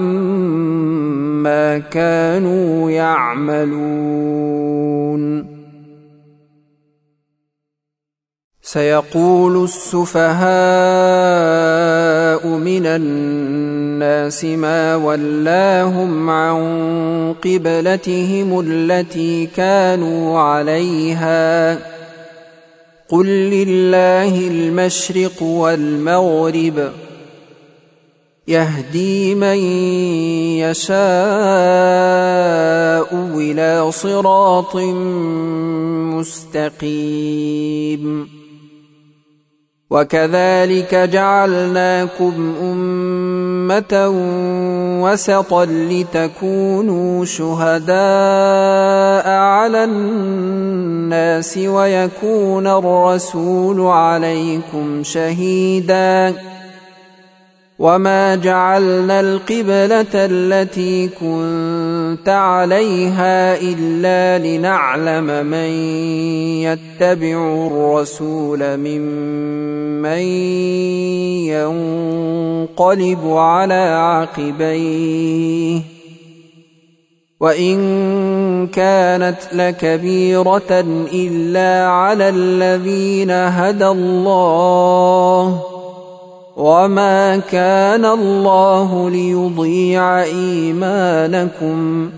عما كانوا يعملون. سيقول السفهاء من الناس ما ولاهم عن قبلتهم التي كانوا عليها قل لله المشرق والمغرب يهدي من يشاء إلى صراط مستقيم. وكذلك جعلناكم أمة وسطا لتكونوا شهداء على الناس ويكون الرسول عليكم شهيدا. وما جعلنا القبلة التي كنت عليها إلا لنعلم من يتبع الرسول ممن ينقلب على عقبيه وإن كانت لكبيرة إلا على الذين هدى الله وما كان الله ليضيع إيمانكم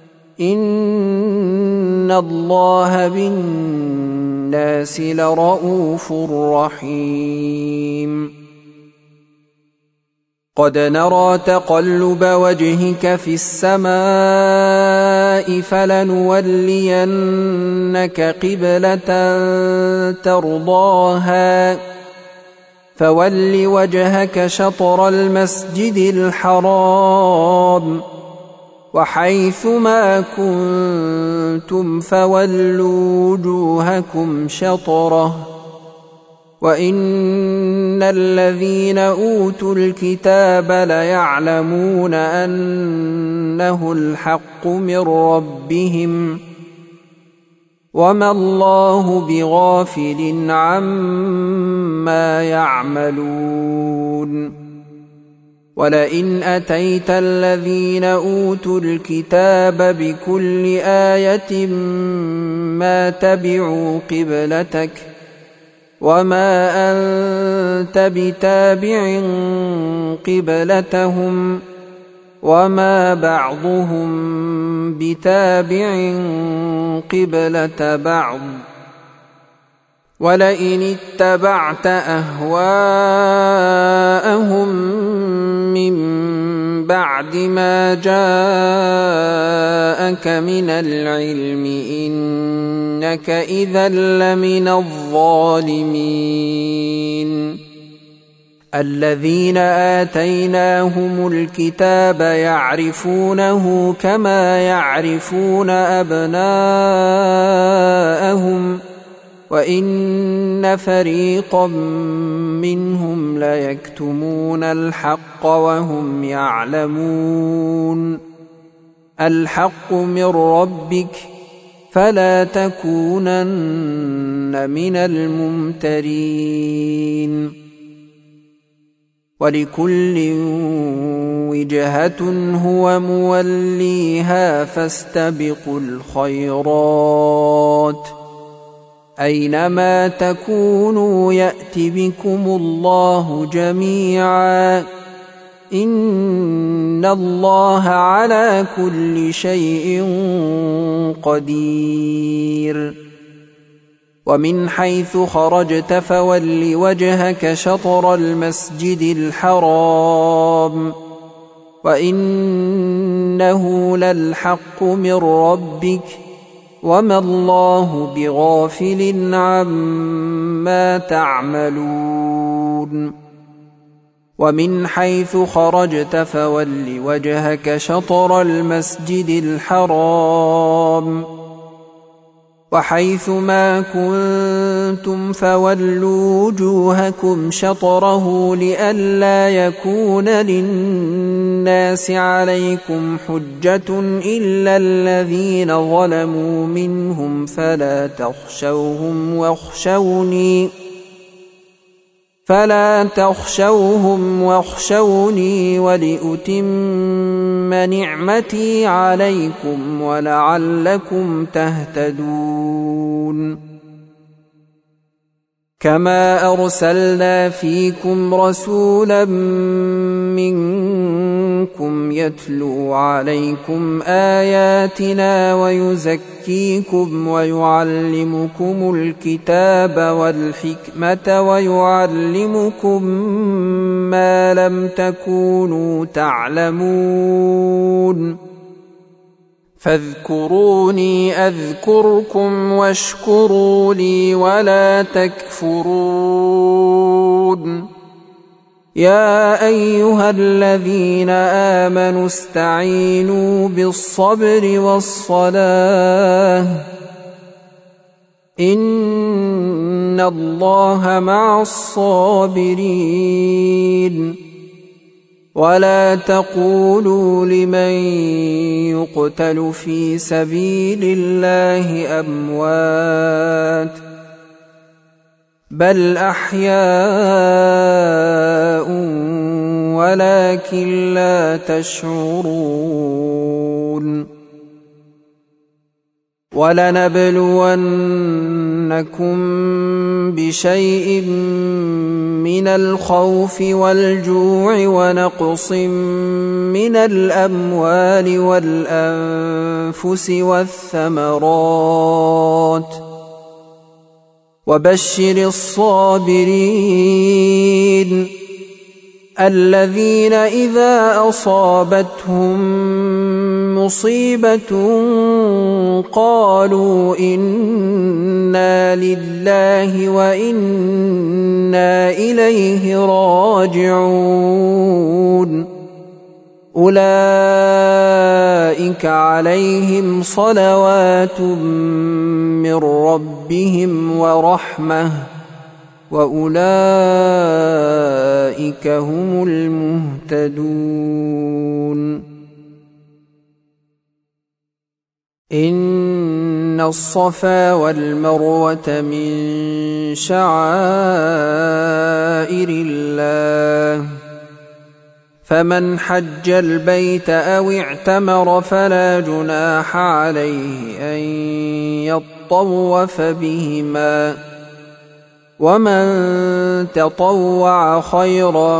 إن الله بالناس لرءوف رحيم. قد نرى تقلب وجهك في السماء فلنولينك قبلة ترضاها فول وجهك شطر المسجد الحرام وحيث ما كنتم فولوا وجوهكم شطره وإن الذين أوتوا الكتاب ليعلمون أنه الحق من ربهم وما الله بغافل عما يعملون. ولئن أتيت الذين أوتوا الكتاب بكل آية ما تبعوا قبلتك وما أنت بتابع قبلتهم وما بعضهم بتابع قبلة بعض ولئن اتبعت أهواءهم من بعد ما جاءك من العلم إنك إذا لمن الظالمين. الذين آتيناهم الكتاب يعرفونه كما يعرفون أبناءهم وإن فريقا منهم ليكتمون الحق وهم يعلمون. الحق من ربك فلا تكونن من الممترين. ولكل وجهة هو موليها فاستبقوا الخيرات أينما تكونوا يأت بكم الله جميعا إن الله على كل شيء قدير. ومن حيث خرجت فول وجهك شطر المسجد الحرام وإنه للحق من ربك وما الله بغافل عما تعملون. ومن حيث خرجت فول وجهك شطر المسجد الحرام وحيثما كنتم فولوا وجوهكم شطره لئلا يكون للناس عليكم حجة إلا الذين ظلموا منهم فلا تخشوهم واخشوني ولأتم نعمتي عليكم ولعلكم تهتدون كما أرسلنا فيكم رسولا منكم يتلو عليكم آياتنا ويزكيكم ويعلمكم الكتاب والحكمة ويعلمكم ما لم تكونوا تعلمون فاذكروني أذكركم واشكروا لي ولا تكفرون يا أيها الذين آمنوا استعينوا بالصبر والصلاة إن الله مع الصابرين ولا تقولوا لمن يقتل في سبيل الله أموات بل أحياء ولكن لا تشعرون ولنبلونكم بشيء من الخوف والجوع ونقص من الأموال والأنفس والثمرات وبشر الصابرين الذين إذا أصابتهم مصيبة قالوا إنا لله وإنا إليه راجعون أولئك عليهم صلوات من ربهم ورحمة وأولئك هم المهتدون إن الصفا والمروة من شعائر الله فمن حج البيت أو اعتمر فلا جناح عليه أن يطوف بهما ومن تطوع خيرا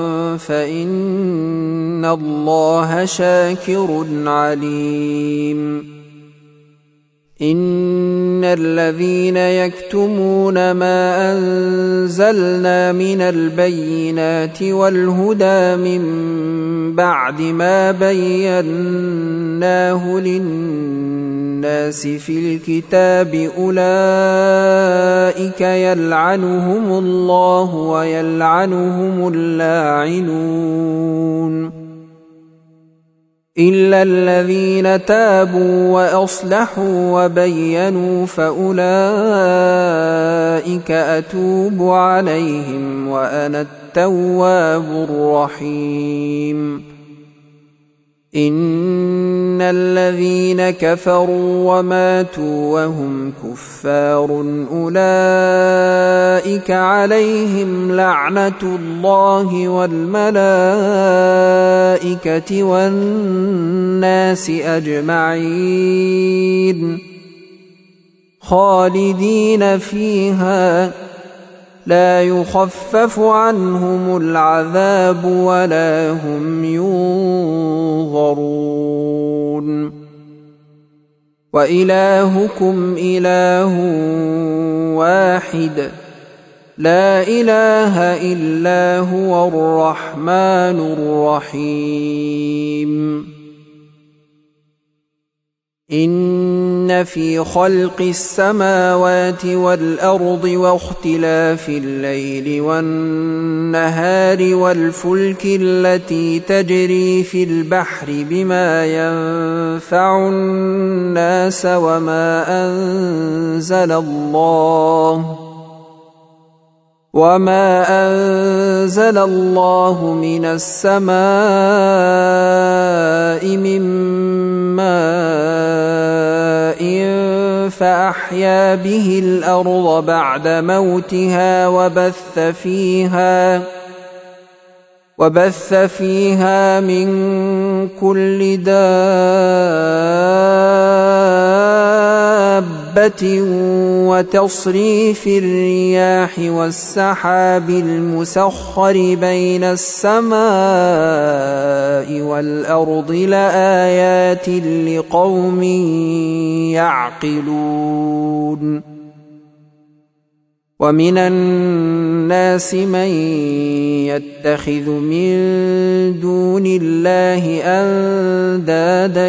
فإن الله شاكر عليم إن الذين يكتمون ما أنزلنا من البينات والهدى من بعد ما بيناه للناس في الكتاب أولئك يلعنهم الله ويلعنهم اللاعنون إلا الذين تابوا وأصلحوا وبينوا فأولئك أتوب عليهم وأنا التواب الرحيم إن الذين كفروا وماتوا وهم كفار أولئك عليهم لعنة الله والملائكة والناس أجمعين خالدين فيها لا يخفف عنهم العذاب ولا هم ينظرون وإلهكم إله واحد لا إله إلا هو الرحمن الرحيم إن إن في خلق السماوات والأرض واختلاف الليل والنهار والفلك التي تجري في البحر بما ينفع الناس وما أنزل الله من السماء من ماء فأحيا به الأرض بعد موتها وبث فيها من كل دابة وتصريف الرياح والسحاب المسخر بين السماء والأرض لآيات لقوم يعقلون ومن الناس من يتخذ من دون الله أندادا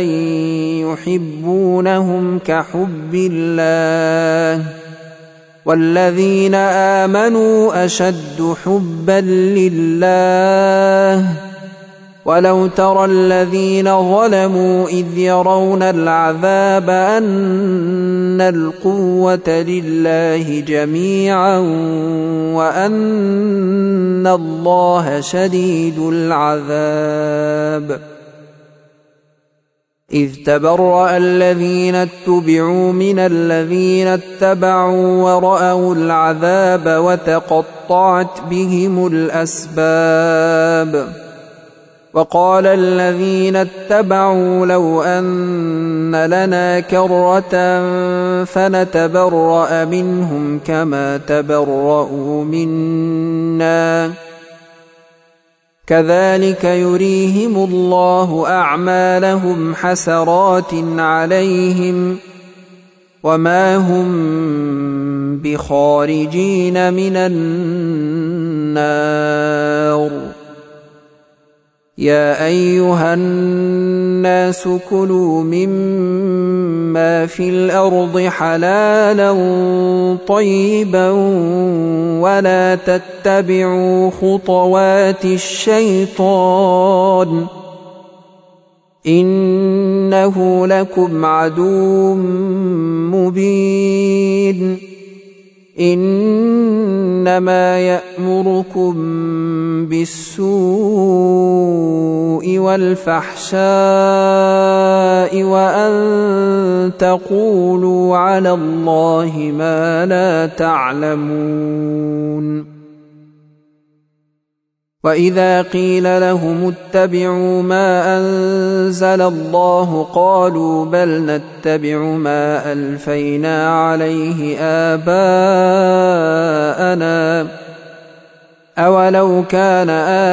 يحبونهم كحب الله والذين آمنوا أشد حبا لله ولو ترى الذين ظلموا إذ يرون العذاب أن القوة لله جميعا وأن الله شديد العذاب إذ تبرأ الذين اتبعوا من الذين اتبعوا ورأوا العذاب وتقطعت بهم الأسباب وقال الذين اتبعوا لو أن لنا كرة فنتبرأ منهم كما تبرؤوا منا كذلك يريهم الله أعمالهم حسرات عليهم وما هم بخارجين من النار يا أيها الناس كلوا مما في الأرض حلالا طيبا ولا تتبعوا خطوات الشيطان إنه لكم عدو مبين إنما يأمركم بالسوء والفحشاء وأن تقولوا على الله ما لا تعلمون وإذا قيل لهم اتبعوا ما أنزل الله قالوا بل نتبع ما ألفينا عليه آباءنا أولو كان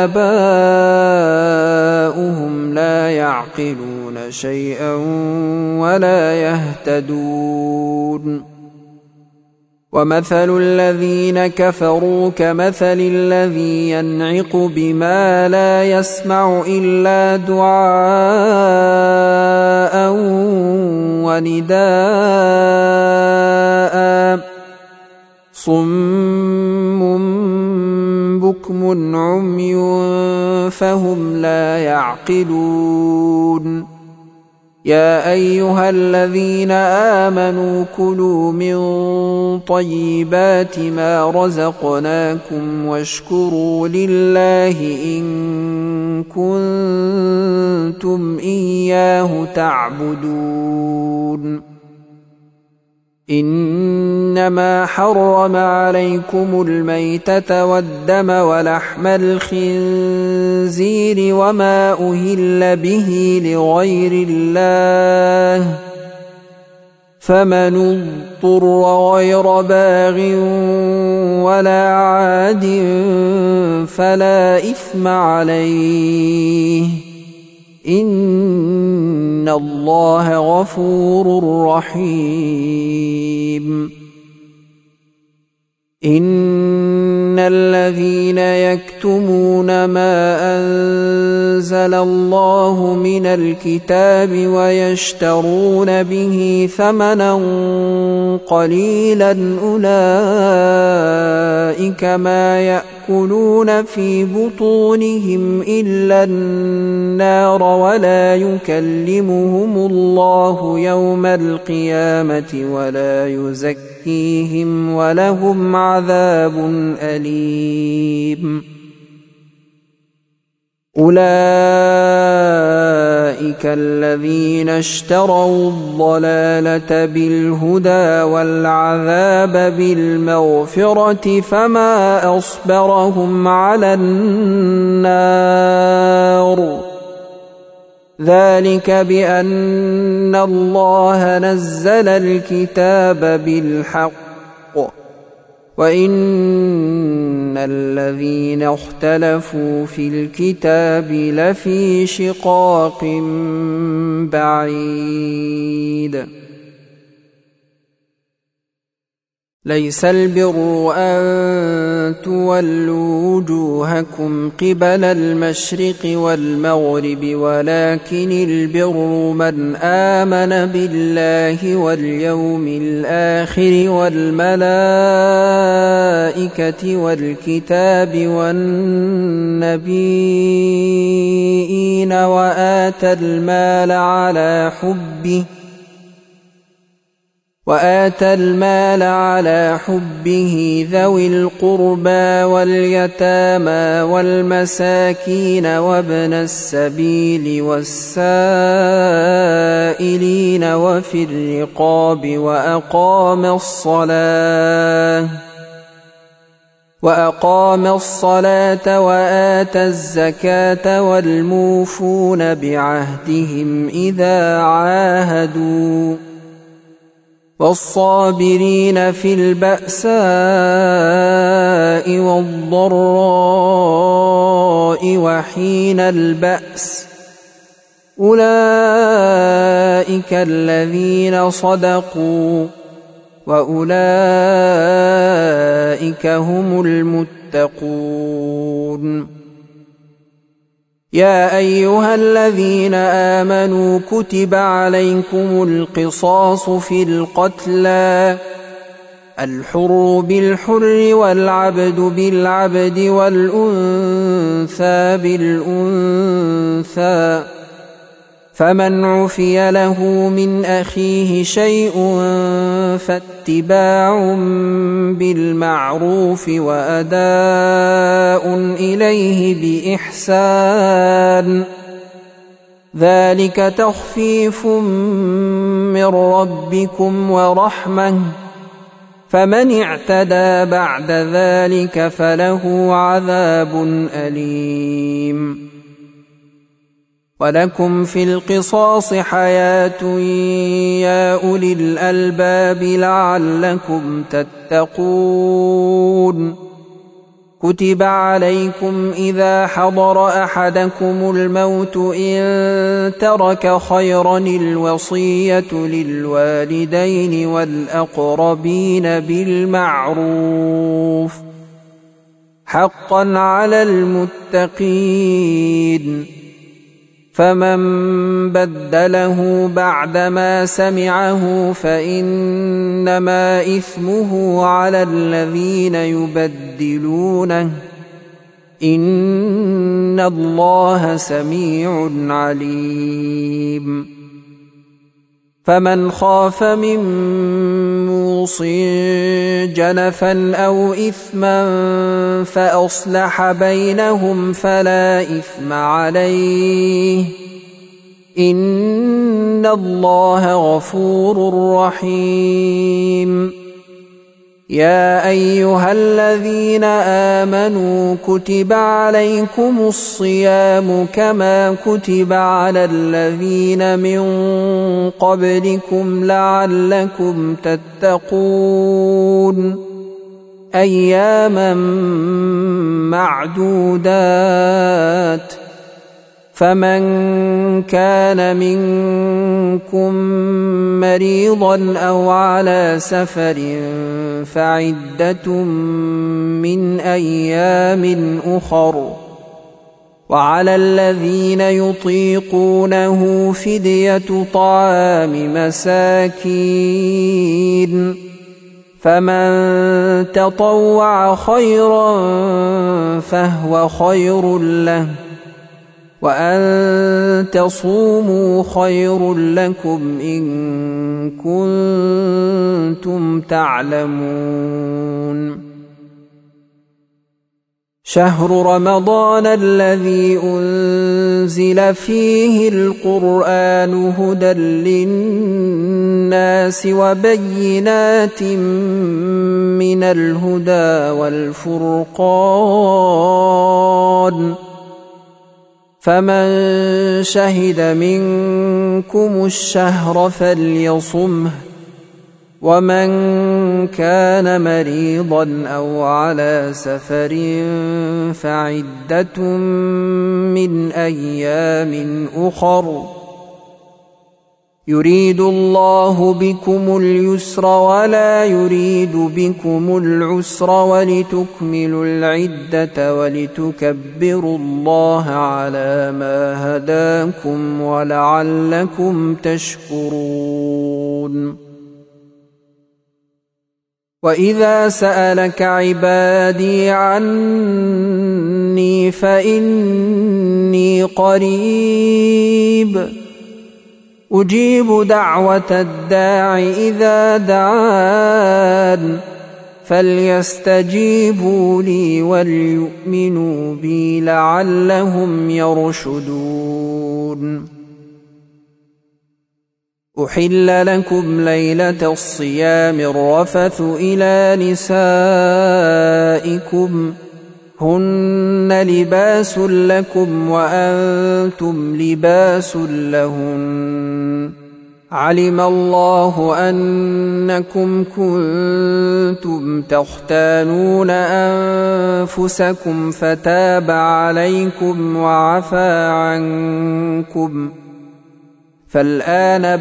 آباؤهم لا يعقلون شيئا ولا يهتدون ومثل الذين كفروا كمثل الذي ينعق بما لا يسمع إلا دعاء ونداء صم بكم عمي فهم لا يعقلون يا أيها الذين آمنوا كلوا من طيبات ما رزقناكم واشكروا لله إن كنتم إياه تعبدون إنما حرم عليكم الميتة والدم ولحم الخنزير وما أهل به لغير الله فمن اضطر غير باغ ولا عاد فلا إثم عليه إن الله غفور رحيم إن الذين يكتمون ما أنزل الله من الكتاب ويشترون به ثمنا قليلا أولئك ما يأكلون في بطونهم إلا النار ولا يكلمهم الله يوم القيامة ولا يزكيهم ولهم عذاب أليم أولئك الذين اشتروا الضلالة بالهدى والعذاب بالمغفرة فما أصبرهم على النار ذلك بأن الله نزل الكتاب بالحق وإن الذين اختلفوا في الكتاب لفي شقاق بعيد ليس البر أن تولوا وجوهكم قبل المشرق والمغرب ولكن البر من آمن بالله واليوم الآخر والملائكة والكتاب والنبيين وآتى المال على حبه ذوي القربى واليتامى والمساكين وابن السبيل والسائلين وفي الرقاب وأقام الصلاة وآتى الزكاة والموفون بعهدهم إذا عاهدوا والصابرين في البأساء والضراء وحين البأس أولئك الذين صدقوا وأولئك هم المتقون يا أيها الذين آمنوا كتب عليكم القصاص في القتلى الحر بالحر والعبد بالعبد والأنثى بالأنثى فمن عفي له من أخيه شيء فاتباع بالمعروف وأداء إليه بإحسان ذلك تخفيف من ربكم ورحمة فمن اعتدى بعد ذلك فله عذاب أليم ولكم في القصاص حياة يا أولي الألباب لعلكم تتقون كتب عليكم إذا حضر أحدكم الموت إن ترك خيرا الوصية للوالدين والأقربين بالمعروف حقا على المتقين فمن بدله بعدما سمعه فإنما إثمه على الذين يبدلونه إن الله سميع عليم فمن خاف من موص جنفا أو إثما فأصلح بينهم فلا إثم عليه إن الله غفور رحيم يا أيها الذين آمنوا كتب عليكم الصيام كما كتب على الذين من قبلكم لعلكم تتقون أياما معدودات فمن كان منكم مريضا أو على سفر فعدة من أيام أخر وعلى الذين يطيقونه فدية طعام مساكين فمن تطوع خيرا فهو خير له وأن تصوموا خير لكم إن كنتم تعلمون شهر رمضان الذي أنزل فيه القرآن هدى للناس وبينات من الهدى والفرقان فمن شهد منكم الشهر فليصمه ومن كان مريضا أو على سفر فعدة من أيام أخر يريد الله بكم اليسر ولا يريد بكم العسر ولتكملوا العدة ولتكبروا الله على ما هداكم ولعلكم تشكرون وإذا سألك عبادي عني فإني قريب أجيب دعوة الداع إذا دعان فليستجيبوا لي وليؤمنوا بي لعلهم يرشدون أحل لكم ليلة الصيام الرفث إلى نسائكم هن لباس لكم وأنتم لباس لهن علم الله أنكم كنتم تختانون أنفسكم فتاب عليكم وعفى عنكم فالآن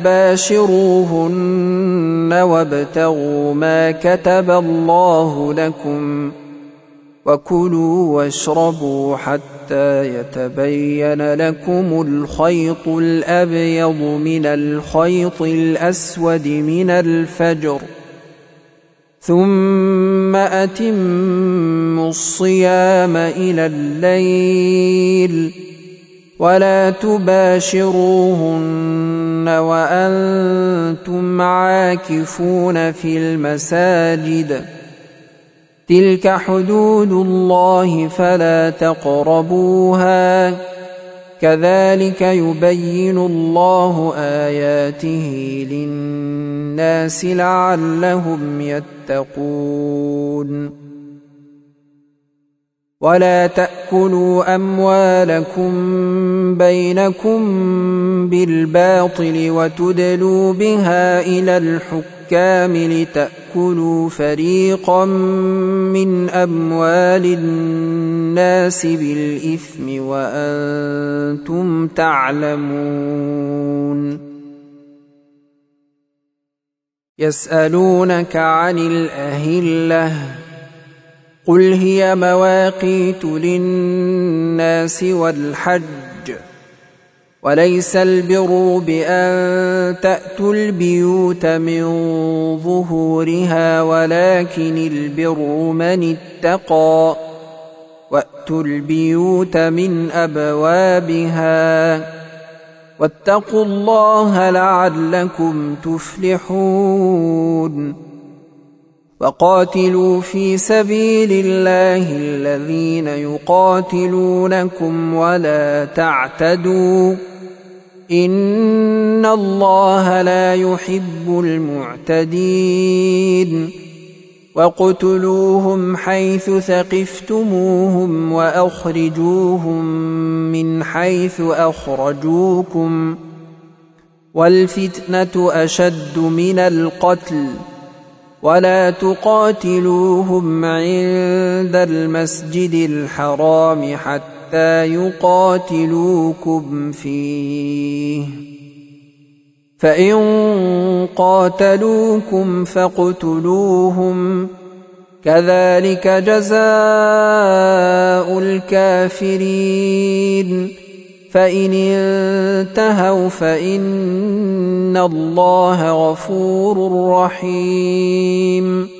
باشروهن وابتغوا ما كتب الله لكم وكلوا واشربوا حتى يتبين لكم الخيط الأبيض من الخيط الأسود من الفجر ثم أتموا الصيام إلى الليل ولا تباشروهن وأنتم عاكفون في المساجد تلك حدود الله فلا تقربوها كذلك يبين الله آياته للناس لعلهم يتقون ولا تأكلوا أموالكم بينكم بالباطل وتدلوا بها إلى الحكام لتأكلوا فريقا من أموال الناس بالإثم وأنتم تعلمون يسألونك عن الأهلة قل هي مواقيت للناس والحج وليس البر بأن تأتوا البيوت من ظهورها ولكن البر من اتقى وأتوا البيوت من أبوابها واتقوا الله لعلكم تفلحون وقاتلوا في سبيل الله الذين يقاتلونكم ولا تعتدوا إن الله لا يحب المعتدين وَاقْتُلُوهُمْ حَيْثُ ثَقِفْتُمُوهُمْ وَأَخْرِجُوهُمْ مِنْ حَيْثُ أَخْرَجُوكُمْ وَالْفِتْنَةُ أَشَدُّ مِنَ الْقَتْلِ وَلَا تُقَاتِلُوهُمْ عِندَ الْمَسْجِدِ الْحَرَامِ حَتَّى يُقَاتِلُوكُمْ فِيهِ فَإِن قاتلوكم فاقتلوهم كذلك جزاء الكافرين فإن انتهوا فإن الله غفور رحيم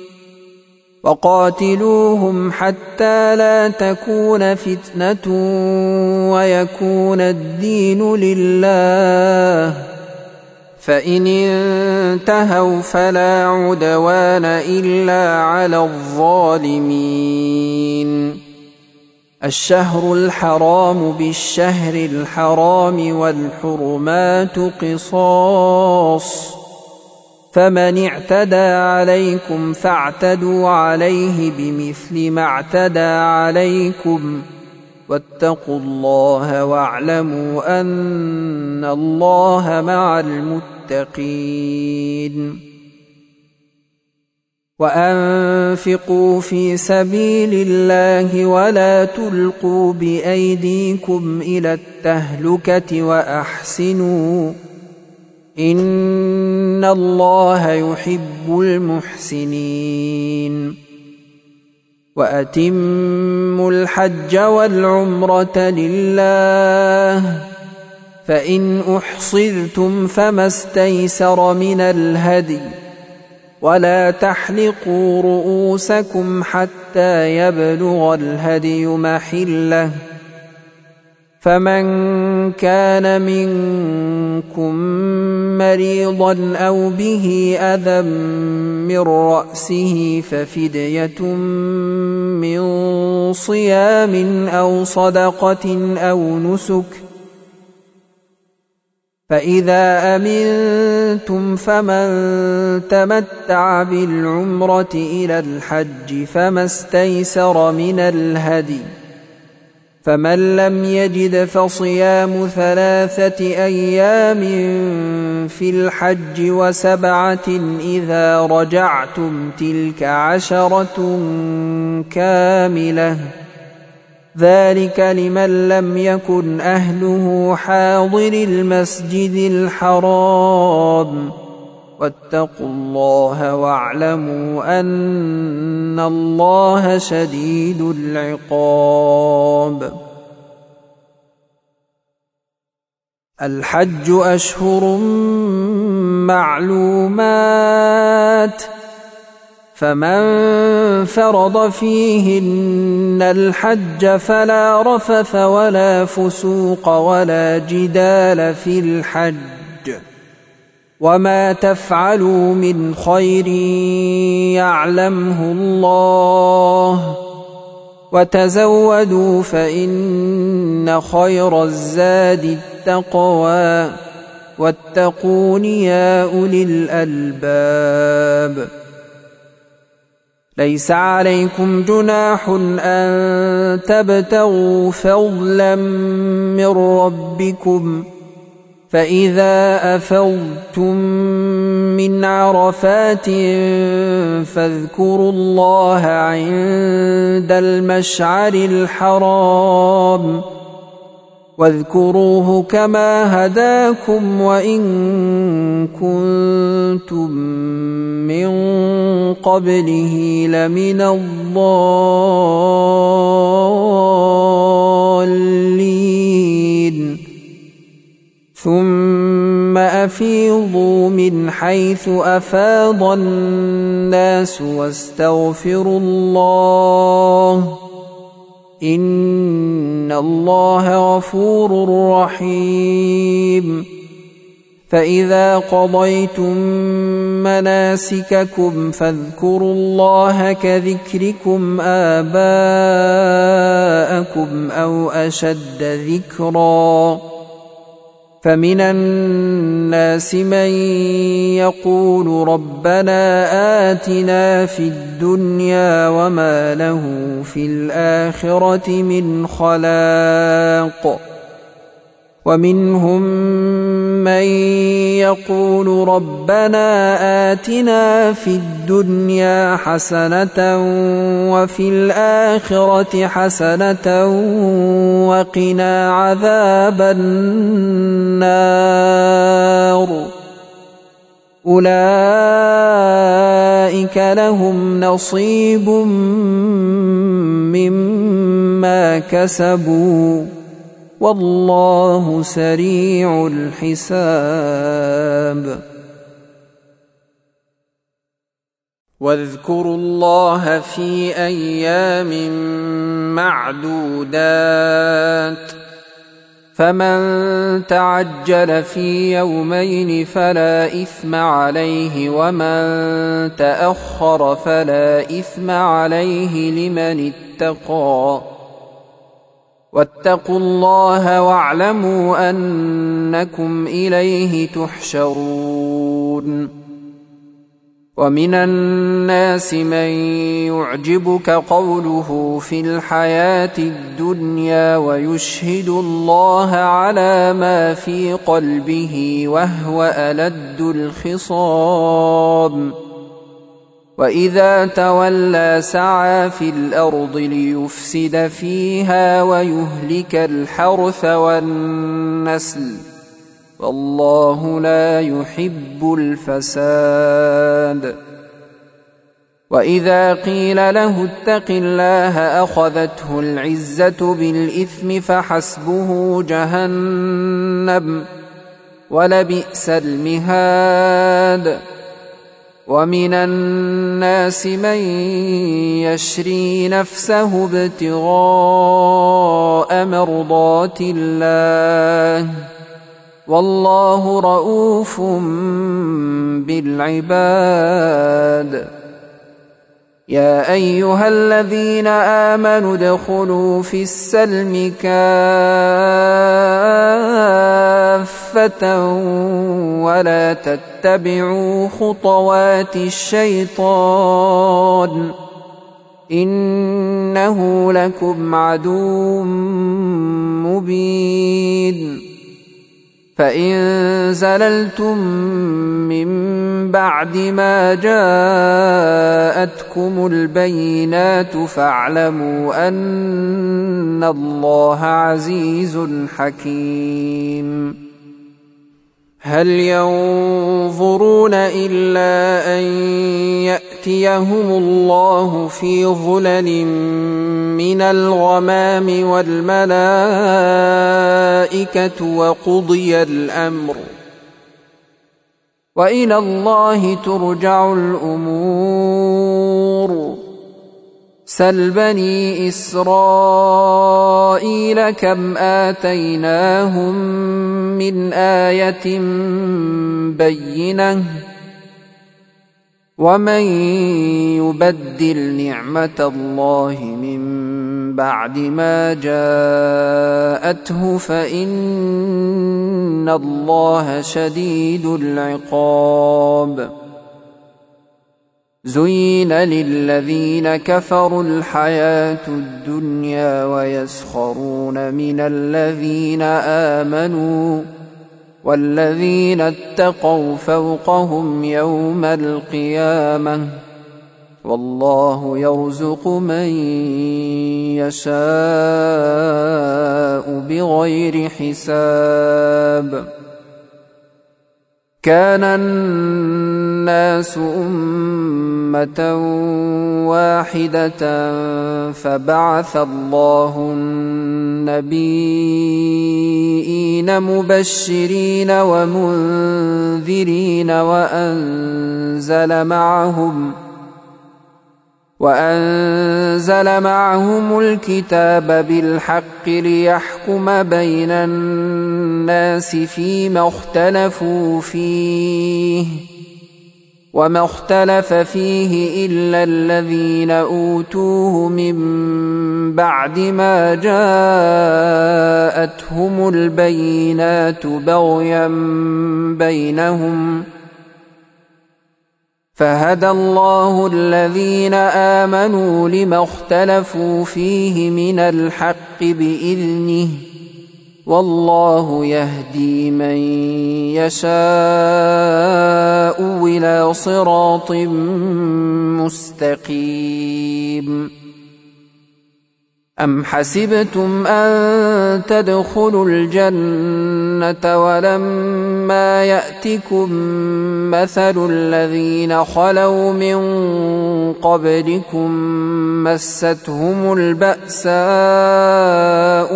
وقاتلوهم حتى لا تكون فتنة ويكون الدين لله فإن انتهوا فلا عدوان إلا على الظالمين الشهر الحرام بالشهر الحرام والحرمات قصاص فمن اعتدى عليكم فاعتدوا عليه بمثل ما اعتدى عليكم واتقوا الله واعلموا أن الله مع المتقين وأنفقوا في سبيل الله ولا تلقوا بأيديكم إلى التهلكة وأحسنوا إن الله يحب المحسنين وأتموا الحج والعمرة لله فإن أحصرتم فما استيسر من الهدي ولا تحلقوا رؤوسكم حتى يبلغ الهدي محله فمن كان منكم مريضا أو به أذى من رأسه ففدية من صيام أو صدقة أو نسك فإذا أمنتم فمن تمتع بالعمرة إلى الحج فما استيسر من الهدي فمن لم يجد فصيام 3 أيام في الحج و7 إذا رجعتم تلك 10 كاملة ذلك لمن لم يكن أهله حاضر المسجد الحرام واتقوا الله واعلموا أن الله شديد العقاب الحج أشهر معلومات فمن فرض فيهن الحج فلا رفث ولا فسوق ولا جدال في الحج وما تفعلوا من خير يعلمه الله وتزودوا فإن خير الزاد التقوى واتقون يا أولي الألباب ليس عليكم جناح أن تبتغوا فضلا من ربكم فإذا أفضتم من عرفات فاذكروا الله عند المشعر الحرام واذكروه كما هداكم وإن كنتم من قبله لمن الضالين ثم أفيضوا من حيث أفاض الناس واستغفروا الله إن الله غفور رحيم فإذا قضيتم مناسككم فاذكروا الله كذكركم آباءكم أو أشد ذكرا فمن الناس من يقول ربنا آتنا في الدنيا وما له في الآخرة من خلاق ومنهم من يقول ربنا آتنا في الدنيا حسنة وفي الآخرة حسنة وقنا عذاب النار أولئك لهم نصيب مما كسبوا والله سريع الحساب. واذكروا الله في أيام معدودات فمن تعجل في يومين فلا إثم عليه ومن تأخر فلا إثم عليه لمن اتقى واتقوا الله واعلموا أنكم إليه تحشرون. ومن الناس من يعجبك قوله في الحياة الدنيا ويشهد الله على ما في قلبه وهو ألد الخصام وإذا تولى سعى في الأرض ليفسد فيها ويهلك الحرث والنسل والله لا يحب الفساد. وإذا قيل له اتق الله أخذته العزة بالإثم فحسبه جهنم ولبئس المهاد. ومن الناس من يشري نفسه ابتغاء مرضات الله والله رؤوف بالعباد. يا أيها الذين آمنوا ادخلوا في السلم كافة ولا تتبعوا خطوات الشيطان إنه لكم عدو مبين. فإن زللتم من بعد ما جاءتكم البينات فاعلموا أن الله عزيز حكيم. هل ينظرون إلا أن يأتيهم الله في ظلل من الغمام والملائكة وقضي الأمر وإلى الله ترجع الأمور. سل بني إسرائيل كم آتيناهم من آية بينة ومن يبدل نعمة الله من بعد ما جاءته فإن الله شديد العقاب. زين للذين كفروا الحياة الدنيا ويسخرون من الذين آمنوا والذين اتقوا فوقهم يوم القيامة والله يرزق من يشاء بغير حساب. كان الناس أمة واحدة فبعث الله النبيين مبشرين ومنذرين وأنزل معهم الكتاب بالحق ليحكم بين الناس فيما اختلفوا فيه وما اختلف فيه إلا الذين أوتوه من بعد ما جاءتهم البينات بغيا بينهم فهدى الله الذين آمنوا لما اختلفوا فيه من الحق بإذنه والله يهدي من يشاء إلى صراط مستقيم. أم حسبتم أن تدخلوا الجنة ولما يأتكم مثل الذين خلوا من قبلكم مستهم البأساء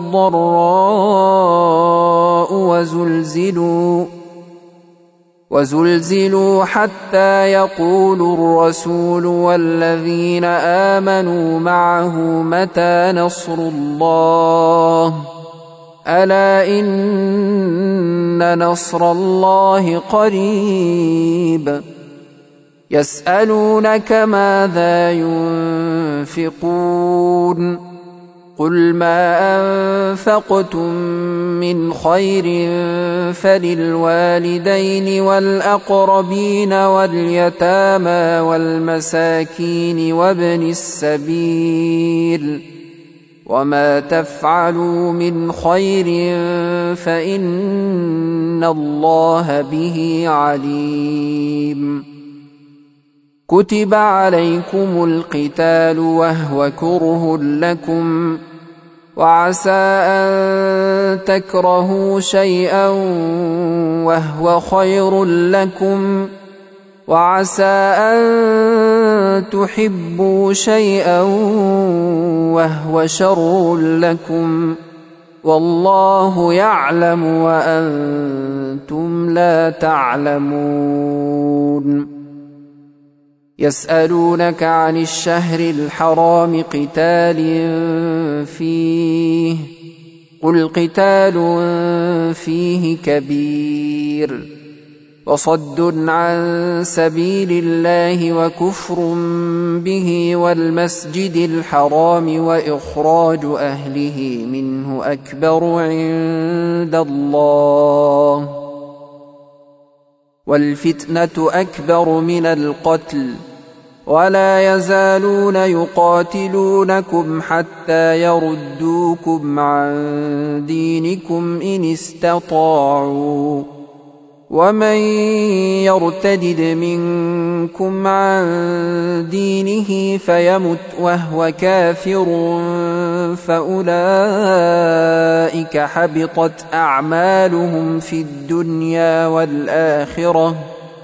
والضراء وزلزلوا حتى يقول الرسول والذين آمنوا معه متى نصر الله ألا إن نصر الله قريب يسألونك ماذا ينفقون قل ما أنفقتم من خير فللوالدين والأقربين واليتامى والمساكين وابن السبيل وما تفعلوا من خير فإن الله به عليم كتب عليكم القتال وهو كره لكم وعسى أن تكرهوا شيئا وهو خير لكم وعسى أن تحبوا شيئا وهو شر لكم والله يعلم وأنتم لا تعلمون يسألونك عن الشهر الحرام قتال فيه قل قتال فيه كبير وصد عن سبيل الله وكفر به والمسجد الحرام وإخراج أهله منه أكبر عند الله والفتنة أكبر من القتل ولا يزالون يقاتلونكم حتى يردوكم عن دينكم إن استطاعوا ومن يرتد منكم عن دينه فيمت وهو كافر فأولئك حبطت أعمالهم في الدنيا والآخرة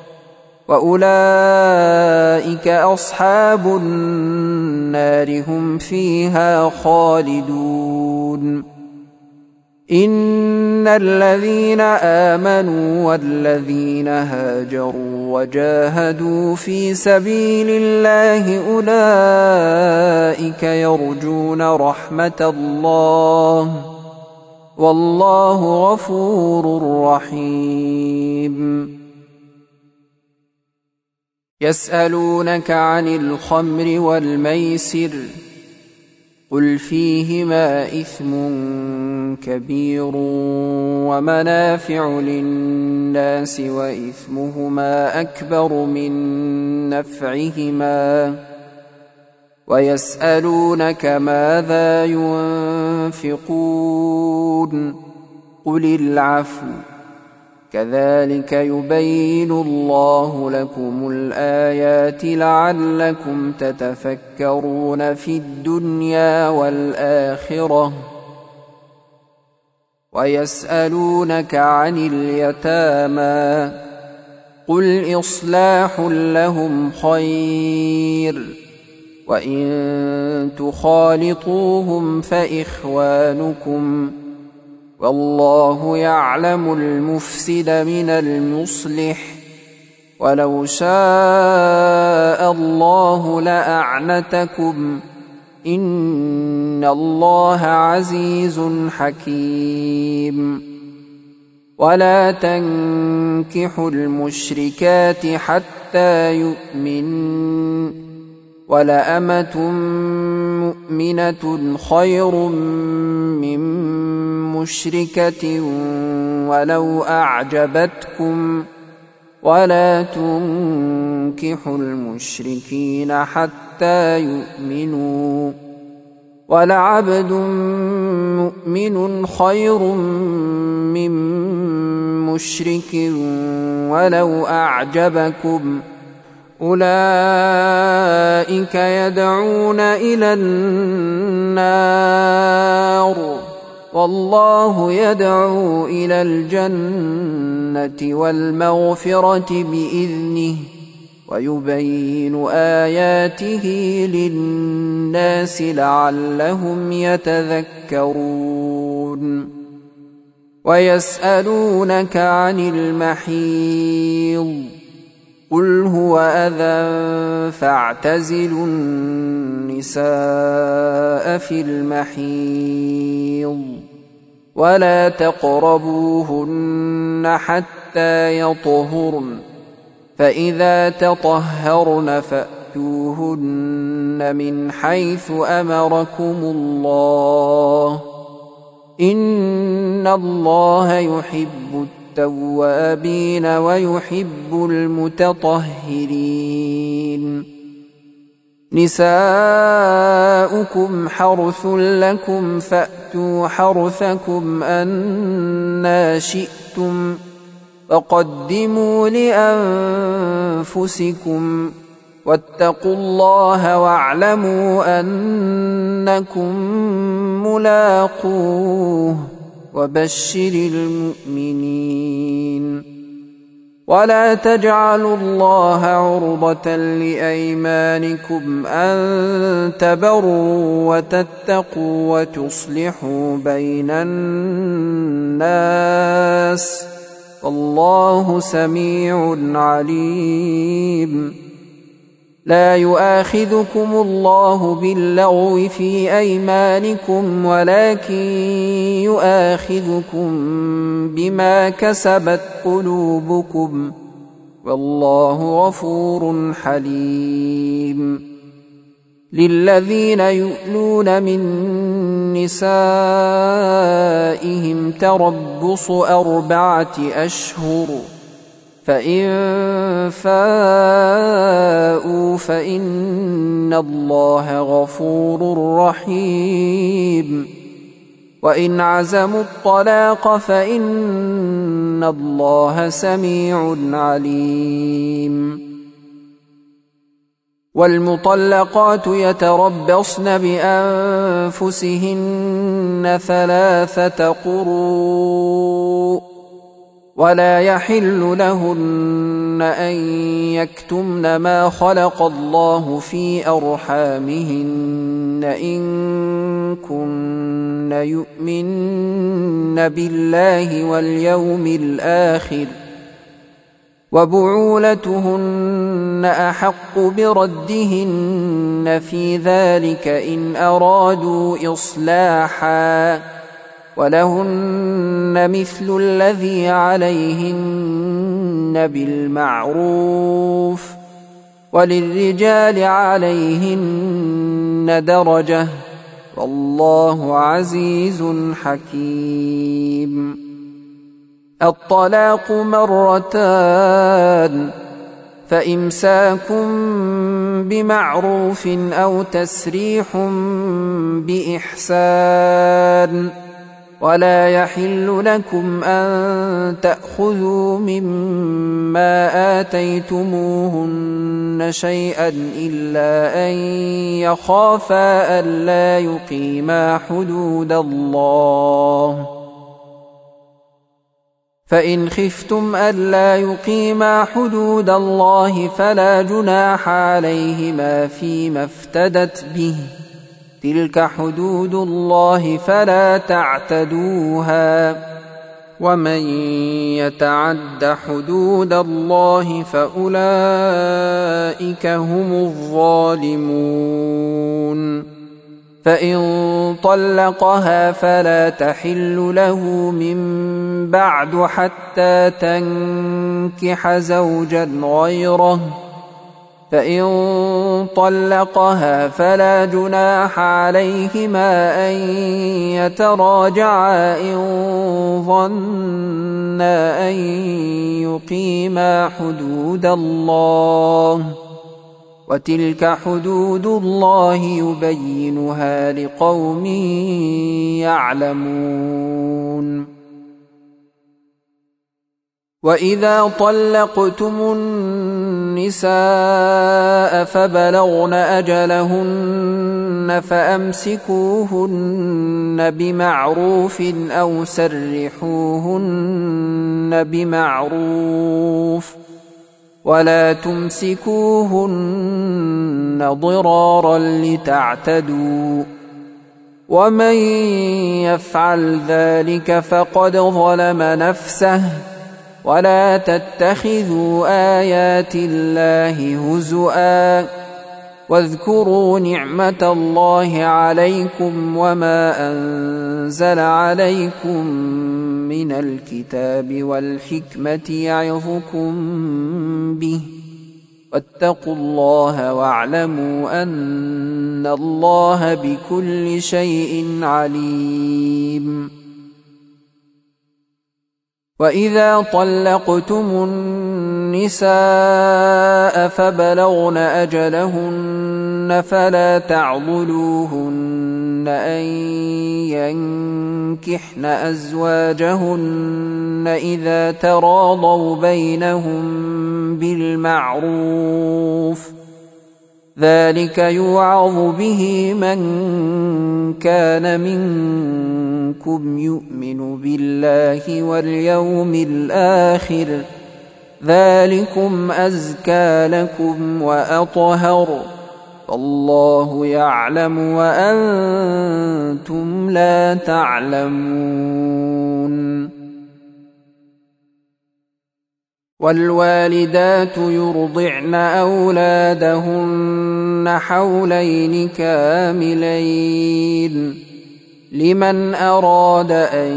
وأولئك أصحاب النار هم فيها خالدون إن الذين آمنوا والذين هاجروا وجاهدوا في سبيل الله أولئك يرجون رحمة الله والله غفور رحيم يسألونك عن الخمر والميسر قل فيهما إثم كبير ومنافع للناس وإثمهما أكبر من نفعهما ويسألونك ماذا ينفقون قل العفو كذلك يبين الله لكم الآيات لعلكم تتفكرون في الدنيا والآخرة ويسألونك عن اليتامى قل إصلاح لهم خير وإن تخالطوهم فإخوانكم والله يعلم المفسد من المصلح ولو شاء الله لأعنتكم إن الله عزيز حكيم ولا تنكحوا المشركات حتى يؤمنوا ولأمة مؤمنة خير من مشركة ولو أعجبتكم ولا تنكحوا المشركين حتى يؤمنوا ولعبد مؤمن خير من مشرك ولو أعجبكم أولئك يدعون إلى النار والله يدعو إلى الجنة والمغفرة بإذنه ويبين آياته للناس لعلهم يتذكرون ويسألونك عن المحيض قل هو أذى فاعتزلوا النساء في المحيض ولا تقربوهن حتى يطهرن فإذا تطهرن فأتوهن من حيث أمركم الله إن الله يحب التوابين ويحب المتطهرين نساؤكم حرث لكم فأتوا حرثكم أنى شئتم وقدموا لأنفسكم واتقوا الله واعلموا أنكم ملاقوه وبشر المؤمنين ولا تجعلوا الله عرضة لأيمانكم أن تبروا وتتقوا وتصلحوا بين الناس والله سميع عليم لا يؤاخذكم الله باللغو في أيمانكم ولكن يؤاخذكم بما كسبت قلوبكم والله غفور حليم للذين يؤلون من نسائهم تربص 4 أشهر فإن فاءوا فإن الله غفور رحيم وإن عزموا الطلاق فإن الله سميع عليم والمطلقات يتربصن بأنفسهن 3 قروء ولا يحل لهن أن يكتمن ما خلق الله في أرحامهن إن كن يؤمن بالله واليوم الآخر وبعولتهن أحق بردهن في ذلك إن أرادوا إصلاحا ولهن مثل الذي عليهن بالمعروف وللرجال عليهن درجة والله عزيز حكيم الطلاق 2 فإمساك بمعروف أو تسريح بإحسان ولا يحل لكم أن تأخذوا مما آتيتموهن شيئا إلا أن يخافا ألا يقيما حدود الله فإن خفتم ألا يقيما حدود الله فلا جناح عليهما فيما افتدت به تلك حدود الله فلا تعتدوها ومن يتعد حدود الله فأولئك هم الظالمون فإن طلقها فلا تحل له من بعد حتى تنكح زوجا غيره فإن طلقها فلا جناح عليهما أن يتراجعا إن ظنا أن يقيما حدود الله وتلك حدود الله يبينها لقوم يعلمون وإذا طلقتم النساء فبلغن أجلهن فأمسكوهن بمعروف أو سرحوهن بمعروف ولا تمسكوهن ضرارا لتعتدوا ومن يفعل ذلك فقد ظلم نفسه ولا تتخذوا آيات الله هزؤا واذكروا نعمة الله عليكم وما أنزل عليكم من الكتاب والحكمة يعظكم به واتقوا الله واعلموا أن الله بكل شيء عليم. وإذا طلقتم النساء فبلغن أجلهن فلا تعضلوهن أن ينكحن أزواجهن إذا تراضوا بينهم بالمعروف ذلك يوعظ به من كان منكم يؤمن بالله واليوم الآخر ذلكم أزكى لكم وأطهر والله يعلم وأنتم لا تعلمون. والوالدات يرضعن أولادهن حولين كاملين لمن أراد أن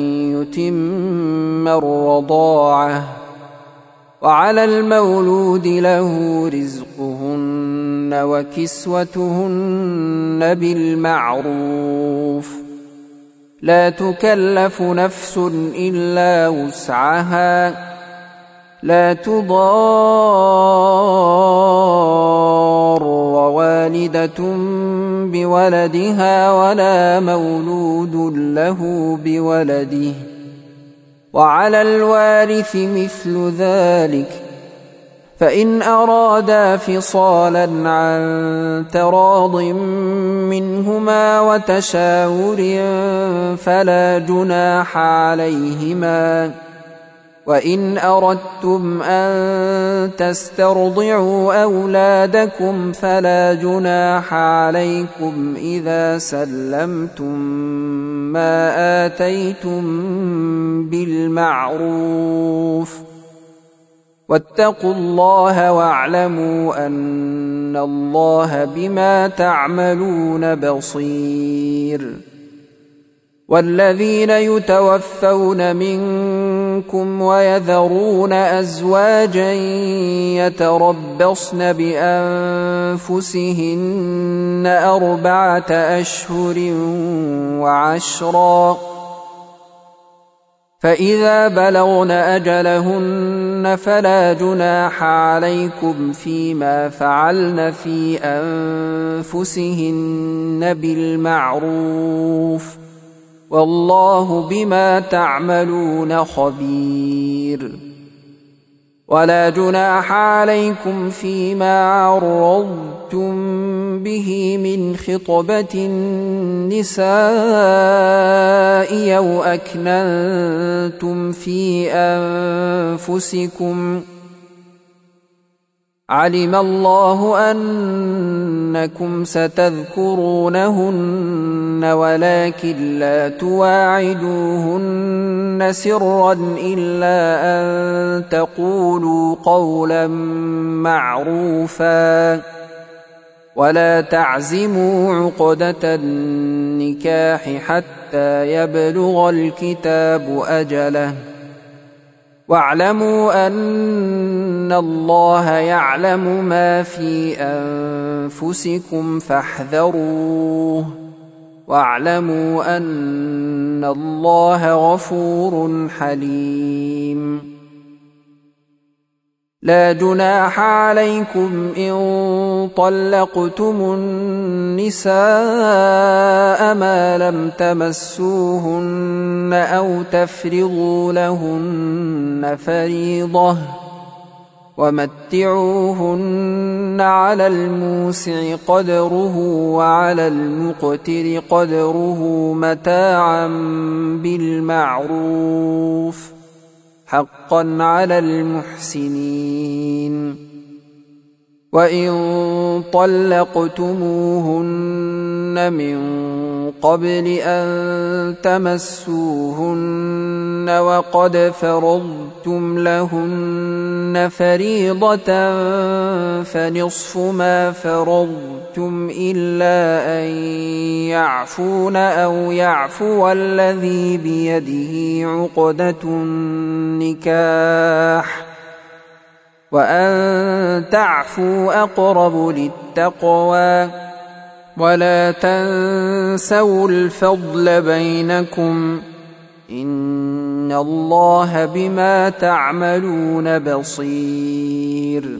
يتم الرضاعة وعلى المولود له رزقهن وكسوتهن بالمعروف لا تكلف نفس إلا وسعها لا تضار والدة بولدها ولا مولود له بولده وعلى الوارث مثل ذلك فإن أرادا فصالا عن تراض منهما وتشاور فلا جناح عليهما وإن أردتم أن تسترضعوا أولادكم فلا جناح عليكم إذا سلمتم ما آتيتم بالمعروف واتقوا الله واعلموا أن الله بما تعملون بصير. والذين يتوفون منكم ويذرون أزواجا يتربصن بأنفسهن 4 أشهر وعشرا فإذا بلغن أجلهن فلا جناح عليكم فيما فعلن في أنفسهن بالمعروف والله بما تعملون خبير. ولا جناح عليكم فيما عرضتم به من خطبة النساء أو أكننتم في أنفسكم علم الله أنكم ستذكرونهن ولكن لا تواعدوهن سرا إلا أن تقولوا قولا معروفا ولا تعزموا عقدة النكاح حتى يبلغ الكتاب أجله واعلموا أن الله يعلم ما في أنفسكم فاحذروه واعلموا أن الله غفور حليم. لا جناح عليكم إن طلقتم النساء ما لم تمسوهن أو تفرضوا لهن فريضة ومتعوهن على الموسع قدره وعلى المقتر قدره متاعا بالمعروف حقا على المحسنين. وإن طلقتموهن من قبل أن تمسوهن وقد فرضتم لهن فريضة فنصف ما فرضتم إلا أن يعفون أو يعفو الذي بيده عقدة النكاح وأن تعفوا أقرب للتقوى ولا تنسوا الفضل بينكم إن الله بما تعملون بصير.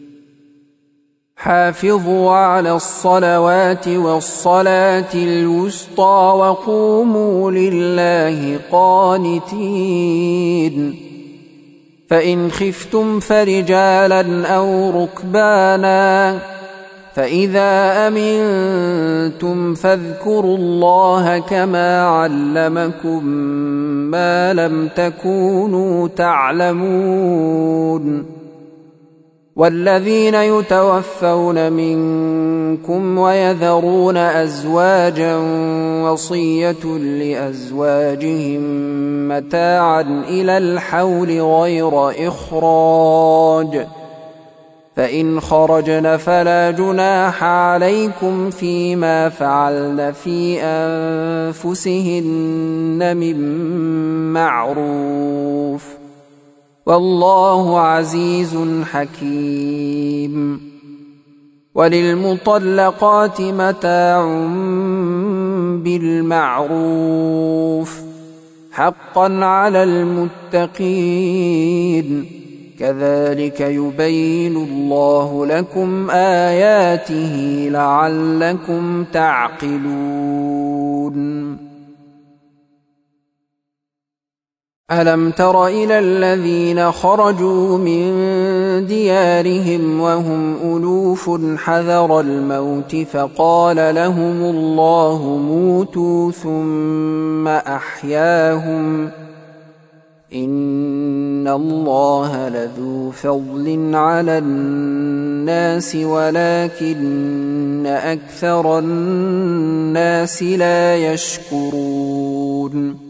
حافظوا على الصلوات والصلاة الوسطى وقوموا لله قانتين. فإن خفتم فرجالا أو ركبانا فإذا أمنتم فاذكروا الله كما علمكم ما لم تكونوا تعلمون. والذين يتوفون منكم ويذرون أزواجا وصية لأزواجهم متاعا إلى الحول غير إخراج فإن خرجن فلا جناح عليكم فيما فعلن في أنفسهن من معروف والله عزيز حكيم. وللمطلقات متاع بالمعروف حقا على المتقين كذلك يبين الله لكم آياته لعلكم تعقلون. ألم تر إلى الذين خرجوا من ديارهم وهم ألوف حذر الموت فقال لهم الله موتوا ثم أحياهم إن الله لذو فضل على الناس ولكن أكثر الناس لا يشكرون.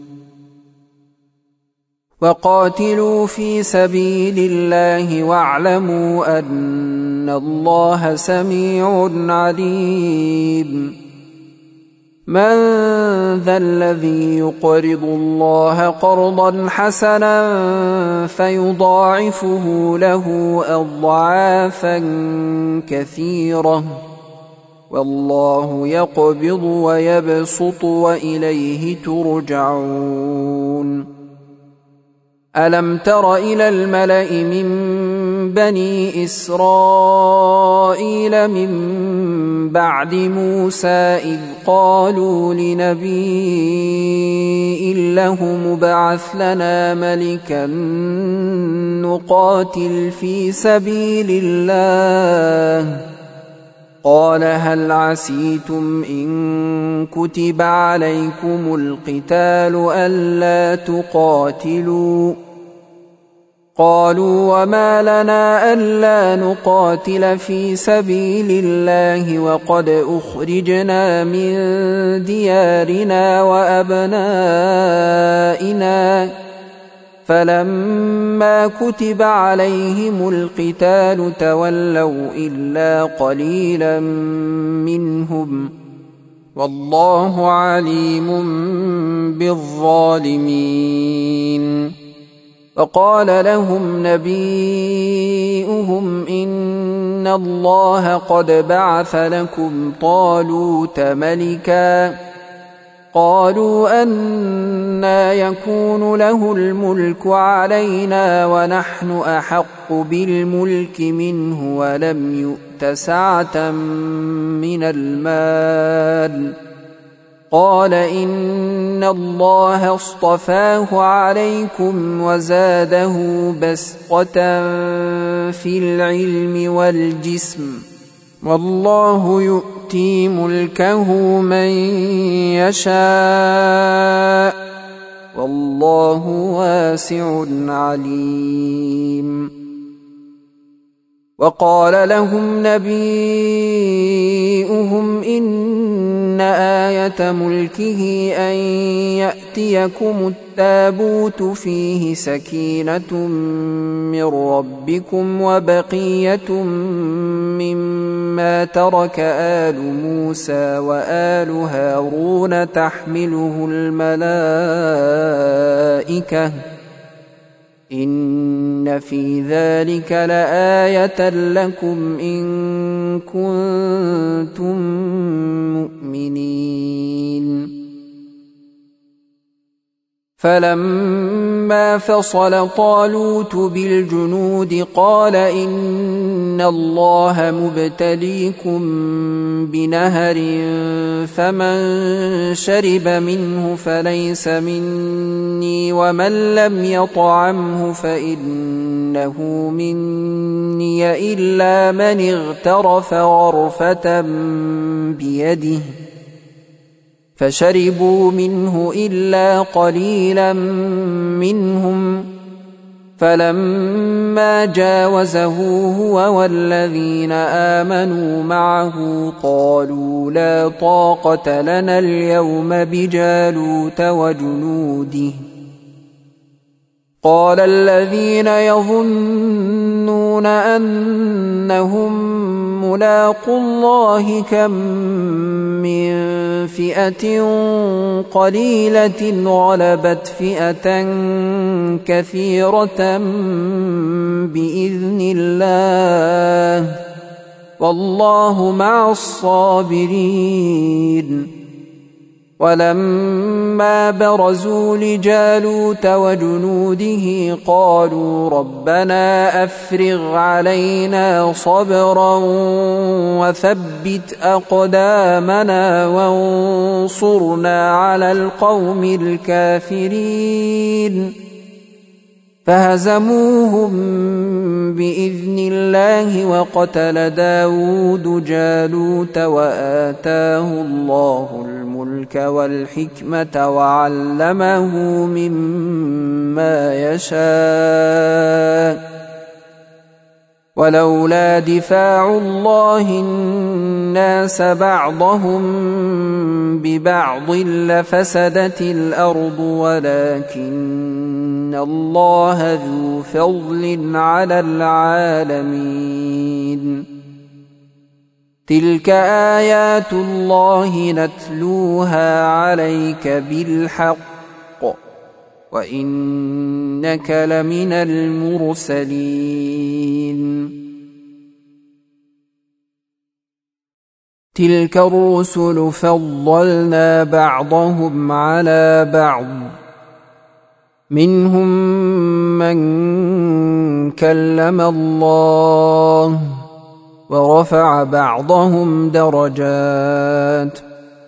وقاتلوا في سبيل الله واعلموا أن الله سميع عليم. من ذا الذي يقرض الله قرضا حسنا فيضاعفه له أضعافا كثيرة والله يقبض ويبسط وإليه ترجعون. ألم تر إلى الملأ من بني إسرائيل من بعد موسى إذ قالوا لنبي له ابعث لنا ملكا نقاتل في سبيل الله قال هل عسيتم إن كتب عليكم القتال ألا تقاتلوا قالوا وما لنا ألا نقاتل في سبيل الله وقد أخرجنا من ديارنا وأبنائنا فلما كتب عليهم القتال تولوا إلا قليلا منهم والله عليم بالظالمين. وقال لهم نبيؤهم إن الله قد بعث لكم طالوت ملكا قالوا أنى يكون له الملك علينا ونحن أحق بالملك منه ولم يؤت سعة من المال قال إن الله اصطفاه عليكم وزاده بسطة في العلم والجسم والله يؤتي ملكه من يشاء والله واسع عليم. وقال لهم نبيؤهم إن آية ملكه أن يأتيكم التابوت فيه سكينة من ربكم وبقية مما ترك آل موسى وآل هارون تحمله الملائكة إن في ذلك لآية لكم إن كنتم مؤمنين. فلما فصل طالوت بالجنود قال إن الله مبتليكم بنهر فمن شرب منه فليس مني ومن لم يطعمه فإنه مني إلا من اغترف غرفة بيده فشربوا منه إلا قليلا منهم فلما جاوزه هو والذين آمنوا معه قالوا لا طاقة لنا اليوم بجالوت وجنوده. قال الذين يظنون أنهم ملاقو الله كم من فئة قليلة غلبت فئة كثيرة بإذن الله والله مع الصابرين. ولما برزوا لجالوت وجنوده قالوا ربنا أفرغ علينا صبرا وثبت أقدامنا وانصرنا على القوم الكافرين. فهزموهم بإذن الله وقتل داود جالوت وآتاه الله الملك والحكمة وعلمه مما يشاء. ولولا دفاع الله الناس بعضهم ببعض لفسدت الأرض ولكن الله ذو فضل على العالمين. تلك آيات الله نتلوها عليك بالحق وإنك لمن المرسلين. تلك الرسل فضلنا بعضهم على بعض منهم من كلم الله ورفع بعضهم درجات.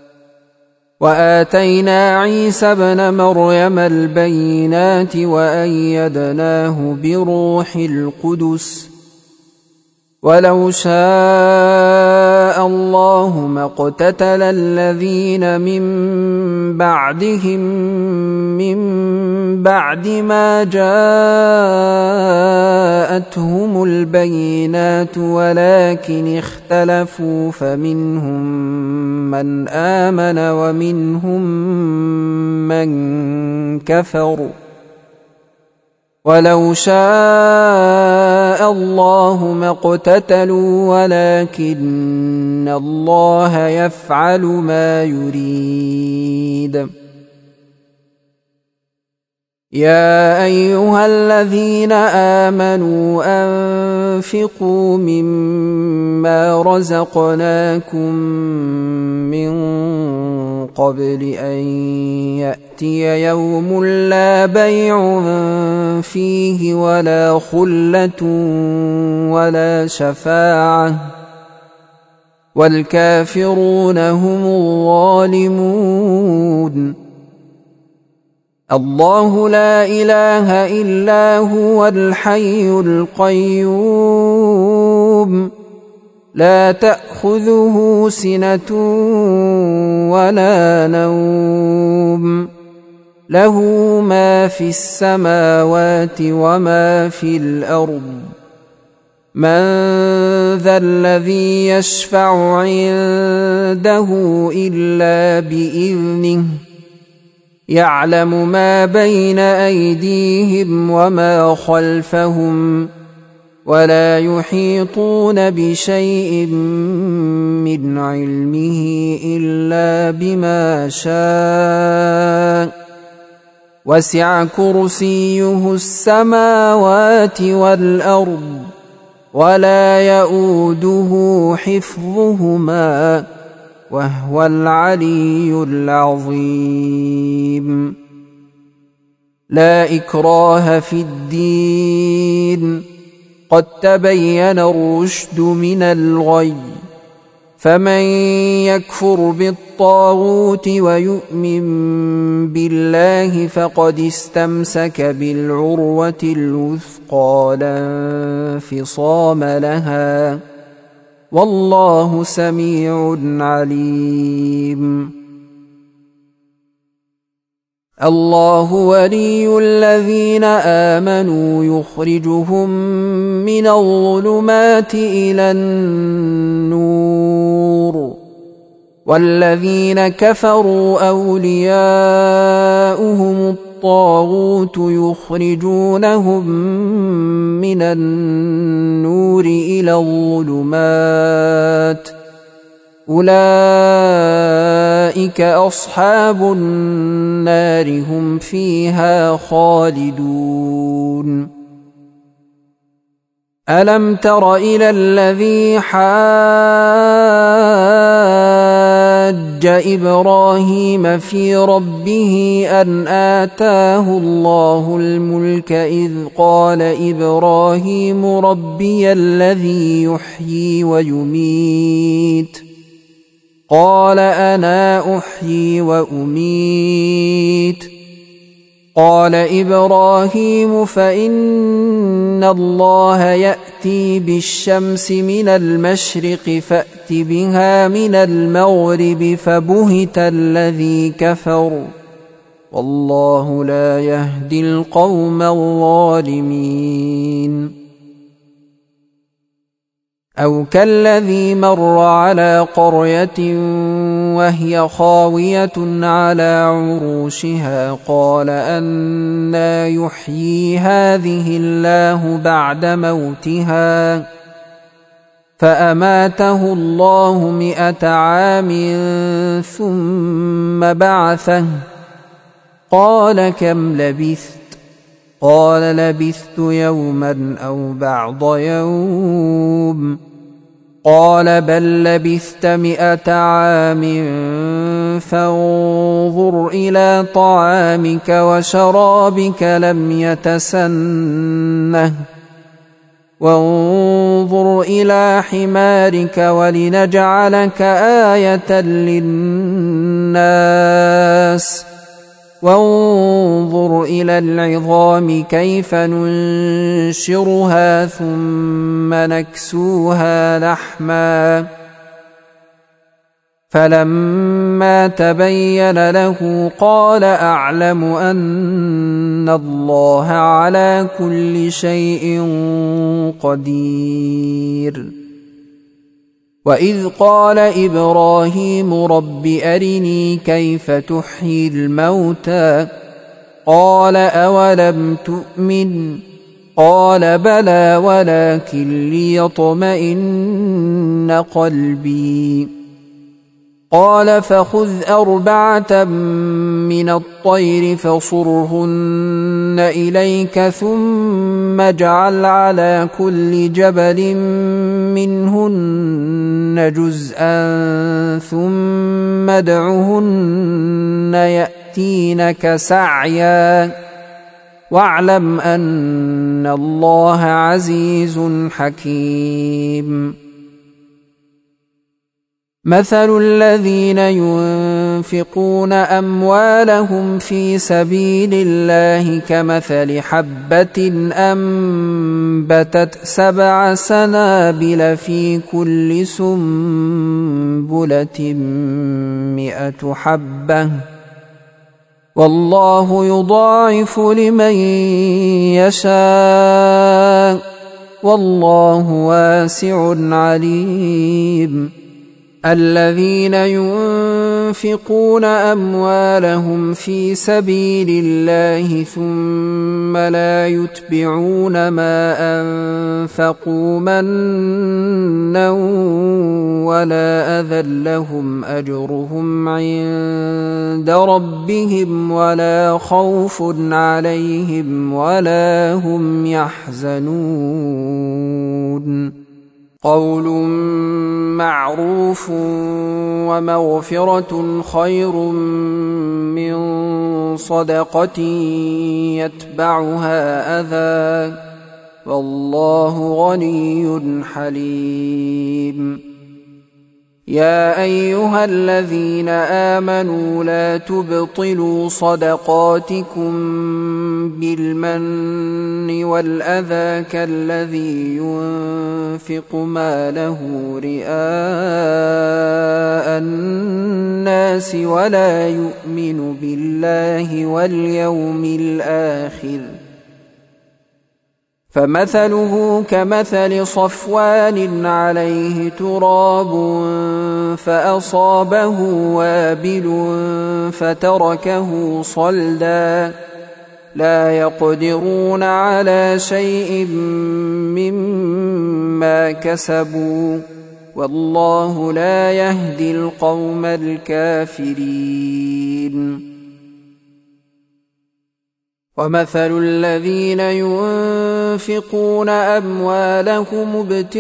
وآتينا عيسى ابن مريم البينات وأيدناه بروح القدس ولو شاء الله ما اقتتل الذين من بعدهم من بعد ما جاءتهم البينات ولكن اختلفوا فمنهم من آمن ومنهم من كفر. ولو شاء الله ما اقتتلوا ولكن الله يفعل ما يريد. يا أيها الذين آمنوا أنفقوا مما رزقناكم من قبل أن يأتي يوم لا بيع فيه ولا خلة ولا شفاعة والكافرون هم الظالمون. الله لا إله إلا هو الحي القيوم لا تأخذه سنة ولا نوم له ما في السماوات وما في الأرض من ذا الذي يشفع عنده إلا بإذنه يعلم ما بين أيديهم وما خلفهم ولا يحيطون بشيء من علمه إلا بما شاء وسع كرسيه السماوات والأرض ولا يؤوده حفظهما وهو العلي العظيم. لا إكراه في الدين قد تبين الرشد من الغي فمن يكفر بالطاغوت ويؤمن بالله فقد استمسك بالعروة الوثقى لا انفصام لها والله سميع عليم. الله ولي الذين آمنوا يخرجهم من الظلمات إلى النور والذين كفروا أولياؤهم الطاغوت يخرجونهم من النور إلى الظلمات أولئك أصحاب النار هم فيها خالدون. ألم تر إلى الذي حاج إبراهيم في ربه أن آتاه الله الملك إذ قال إبراهيم ربي الذي يحيي ويميت قال أنا أحيي وأميت قال إبراهيم فإن الله يأتي بالشمس من المشرق فأت بها من المغرب فبهت الذي كفر والله لا يهدي القوم الظالمين. أو كالذي مر على قرية وهي خاوية على عروشها قال أنى يحيي هذه الله بعد موتها فأماته الله 100 عام ثم بعثه قال كم لبثت قال لبثت يوما أو بعض يوم قال بل لبثت 100 عام فانظر إلى طعامك وشرابك لم يتسنه وانظر إلى حمارك ولنجعلك آية للناس وانظر إلى العظام كيف ننشرها ثم نكسوها لحما فلما تبين له قال أعلم أن الله على كل شيء قدير. وإذ قال إبراهيم رب أرني كيف تحيي الموتى قال أولم تؤمن قال بلى ولكن ليطمئن قلبي قال فخذ 4 من الطير فصرهن إليك ثم اجعل على كل جبل منهن جزءا ثم ادعهن يأتينك سعيا واعلم أن الله عزيز حكيم. مثل الذين ينفقون أموالهم في سبيل الله كمثل حبة أنبتت 7 سنابل في كل سنبلة 100 حبة والله يضاعف لمن يشاء والله واسع عليم. الذين ينفقون أموالهم في سبيل الله ثم لا يتبعون ما أنفقوا منا ولا أذى لهم أجرهم عند ربهم ولا خوف عليهم ولا هم يحزنون. قول معروف ومغفرة خير من صدقة يتبعها أذى والله غني حليم. يا أيها الذين آمنوا لا تبطلوا صدقاتكم بالمن والأذى كالذي ينفق ماله رئاء الناس ولا يؤمن بالله واليوم الآخر فمثله كمثل صفوان عليه تراب فأصابه وابل فتركه صلدا لا يقدرون على شيء مما كسبوا والله لا يهدي القوم الكافرين. ومثل الذين ينفقون أموالهم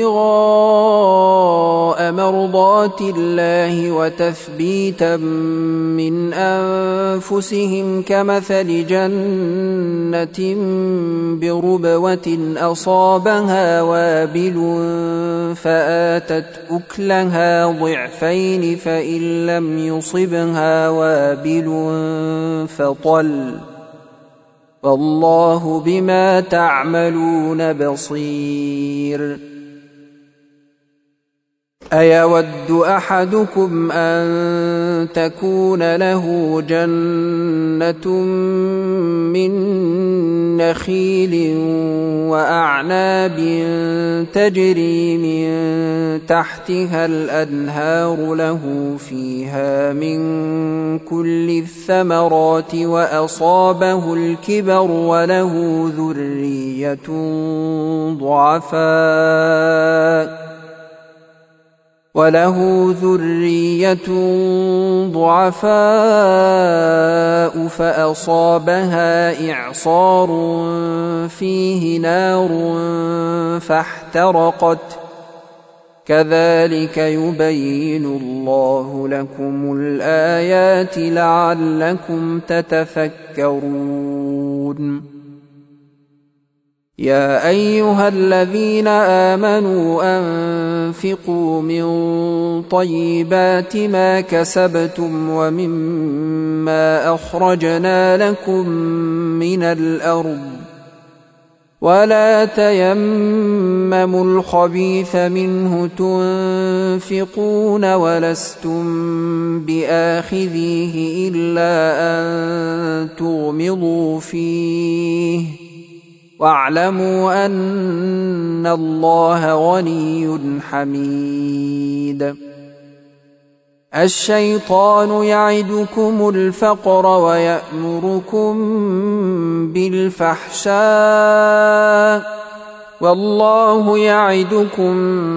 ابتغاء مرضات الله وتثبيتا من أنفسهم كمثل جنة بربوة أصابها وابل فآتت أكلها ضعفين فإن لم يصبها وابل فطل والله بما تعملون بصير. أيود أحدكم أن تكون له جنة من نخيل وأعناب تجري من تحتها الأنهار له فيها من كل الثمرات وأصابه الكبر وله ذرية ضعفاء فأصابها إعصار فيه نار فاحترقت كذلك يبين الله لكم الآيات لعلكم تتفكرون. يا أيها الذين آمنوا أنفقوا من طيبات ما كسبتم ومما أخرجنا لكم من الأرض ولا تيمموا الخبيث منه تنفقون ولستم بآخذيه إلا أن تغمضوا فيه واعلموا أن الله غني حميد. الشيطان يعدكم الفقر ويأمركم بالفحشاء والله يعدكم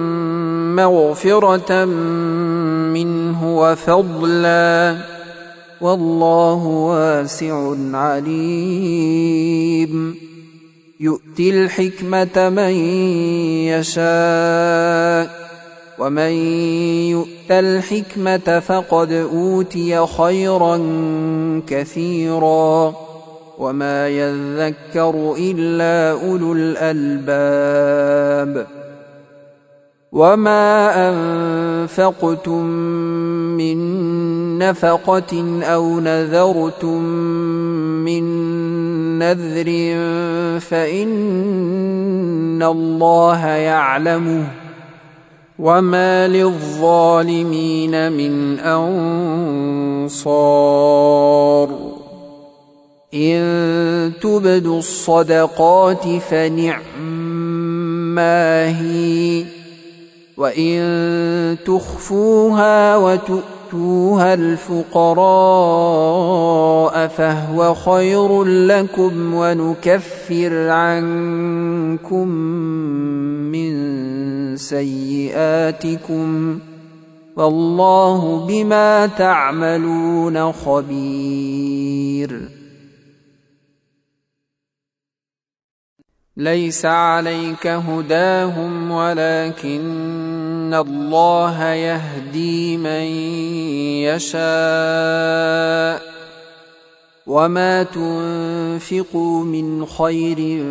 مغفرة منه وفضلا والله واسع عليم. يؤتي الحكمة من يشاء ومن يؤت الحكمة فقد أوتي خيرا كثيرا وما يذكر إلا أولو الألباب. وما أنفقتم من نفقة أو نذرتم من نذر فإن الله يعلمه وما للظالمين من أنصار إن تبدوا الصدقات فنعما هي وإن تخفوها وتؤتوها الفقراء فهو خير لكم ونكفر عنكم من سيئاتكم والله بما تعملون خبير. ليس عليك هداهم ولكن الله يهدي من يشاء وما تنفقوا من خير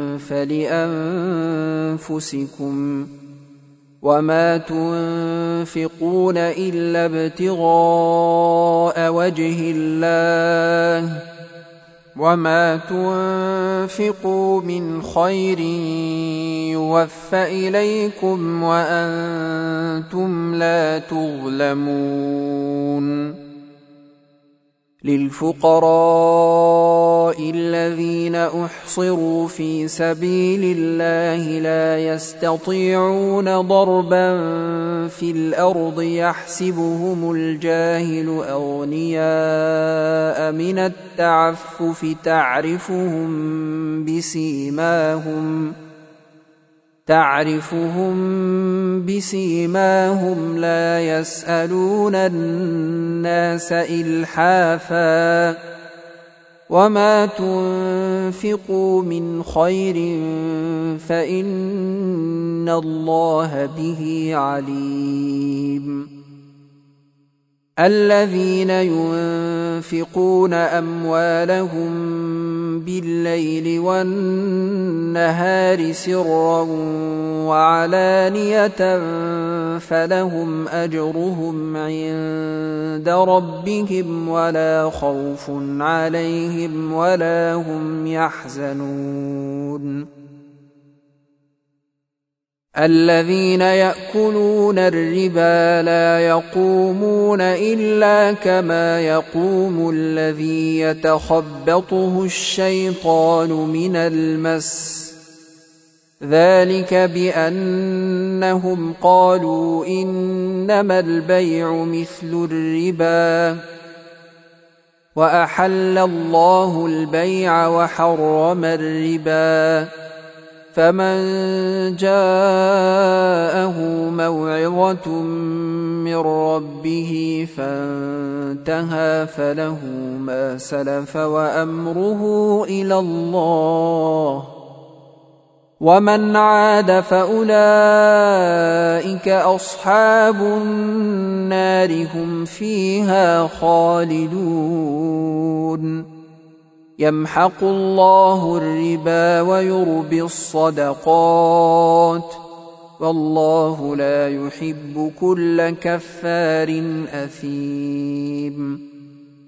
فلأنفسكم وما تنفقون إلا ابتغاء وجه الله وما تنفقوا من خير يوفى إليكم وأنتم لا تظلمون. للفقراء الذين أحصروا في سبيل الله لا يستطيعون ضربا في الأرض يحسبهم الجاهل أغنياء من التعفف تعرفهم بسيماهم لا يسألون الناس إلحافا وما تنفقوا من خير فإن الله به عليم. الذين ينفقون أموالهم بالليل والنهار سرا وعلانية فلهم أجرهم عند ربهم ولا خوف عليهم ولا هم يحزنون. الذين يأكلون الربا لا يقومون إلا كما يقوم الذي يتخبطه الشيطان من المس ذلك بأنهم قالوا إنما البيع مثل الربا وأحل الله البيع وحرم الربا فمن جاءه موعظة من ربه فانتهى فله ما سلف وأمره إلى الله ومن عاد فأولئك أصحاب النار هم فيها خالدون. يمحق الله الربا ويربي الصدقات والله لا يحب كل كفار أثيم.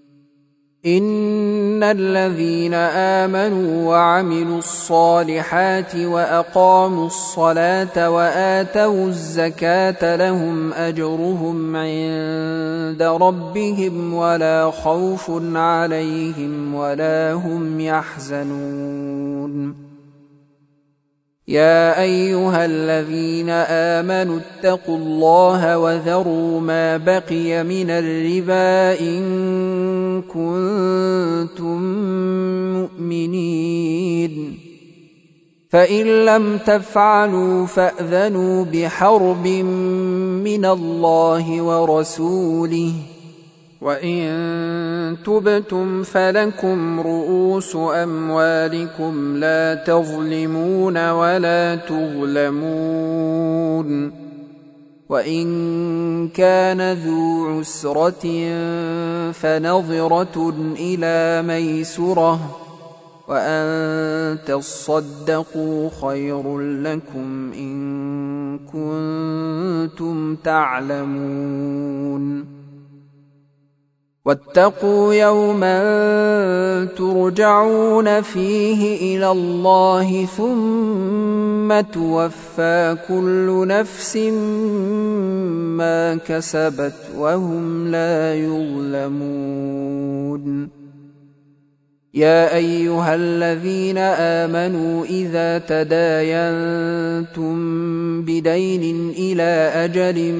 إن الذين آمنوا وعملوا الصالحات وأقاموا الصلاة وآتوا الزكاة لهم أجرهم عند ربهم ولا خوف عليهم ولا هم يحزنون. يا أيها الذين آمنوا اتقوا الله وذروا ما بقي من الربا إن كنتم مؤمنين فإن لم تفعلوا فأذنوا بحرب من الله ورسوله وإن تبتم فلكم رؤوس أموالكم لا تظلمون ولا تظلمون. وإن كان ذو عسرة فنظرة إلى ميسرة وأن تصدقوا خير لكم إن كنتم تعلمون واتقوا يوما ترجعون فيه إلى الله ثم توفى كل نفس ما كسبت وهم لا يظلمون يا أيها الذين آمنوا إذا تداينتم بدين إلى أجل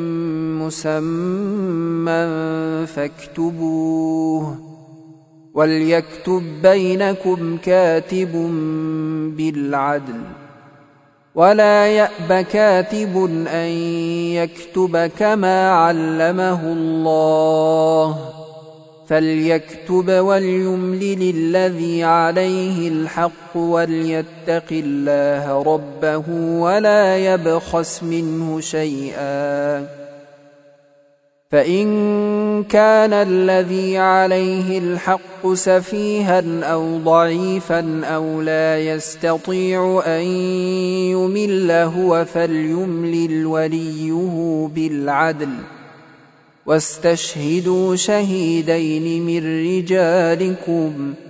مسمى فاكتبوه وليكتب بينكم كاتب بالعدل ولا يأب كاتب أن يكتب كما علمه الله فليكتب وليملل الذي عليه الحق وليتق الله ربه ولا يبخس منه شيئا فإن كان الذي عليه الحق سفيها أو ضعيفا أو لا يستطيع أن يمل هو فليملل وليه بالعدل واستشهدوا شهيدين من رجالكم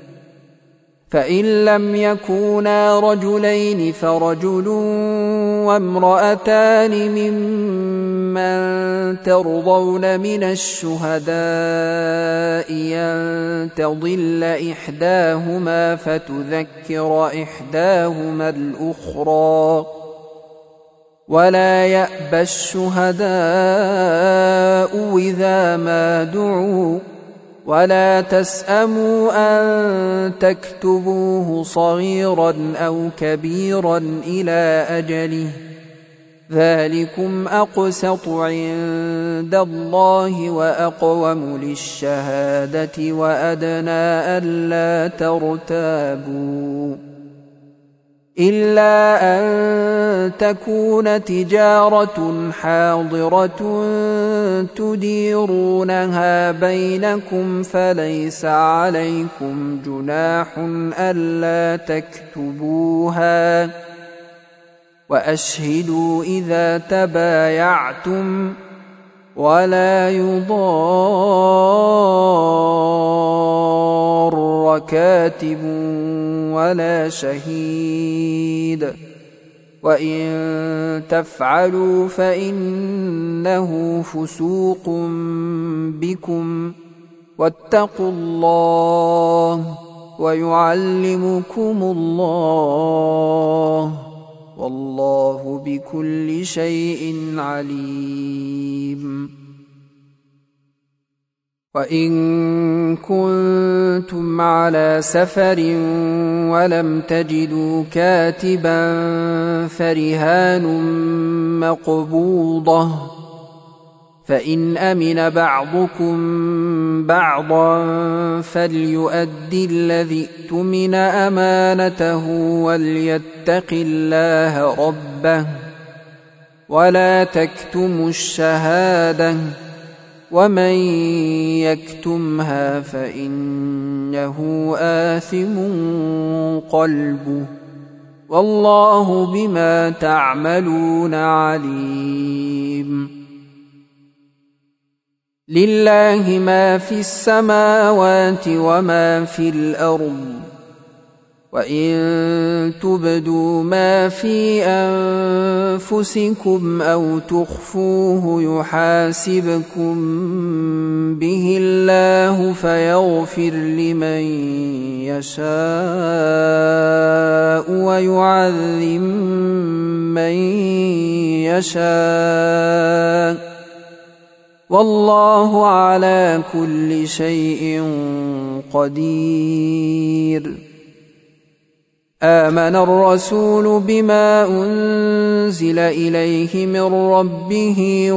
فإن لم يكونا رجلين فرجل وامرأتان ممن ترضون من الشهداء أن تضل إحداهما فتذكر إحداهما الأخرى ولا يأبى الشهداء إذا ما دعوا ولا تسأموا أن تكتبوه صغيرا أو كبيرا إلى أجله ذلكم أقسط عند الله وأقوم للشهادة وأدنى ألا ترتابوا إلا أن تكون تجارة حاضرة تديرونها بينكم فليس عليكم جناح ألا تكتبوها وأشهدوا إذا تبايعتم ولا يضار كاتب ولا شهيد وإن تفعلوا فإنه فسوق بكم واتقوا الله ويعلمكم الله والله بكل شيء عليم وإن كنتم على سفر ولم تجدوا كاتبا فرهان مقبوضة فإن أمن بعضكم بعضا فليؤدي الذي اؤتمن أمانته وليتق الله ربه ولا تكتموا الشهادة ومن يكتمها فإنه آثم قلبه والله بما تعملون عليم لله ما في السماوات وما في الأرض وإن تبدوا ما في أنفسكم أو تخفوه يحاسبكم به الله فيغفر لمن يشاء ويعذب من يشاء والله على كل شيء قدير آمن الرسول بما أنزل إليه من ربه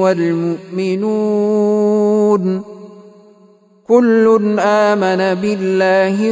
والمؤمنون كل آمن بالله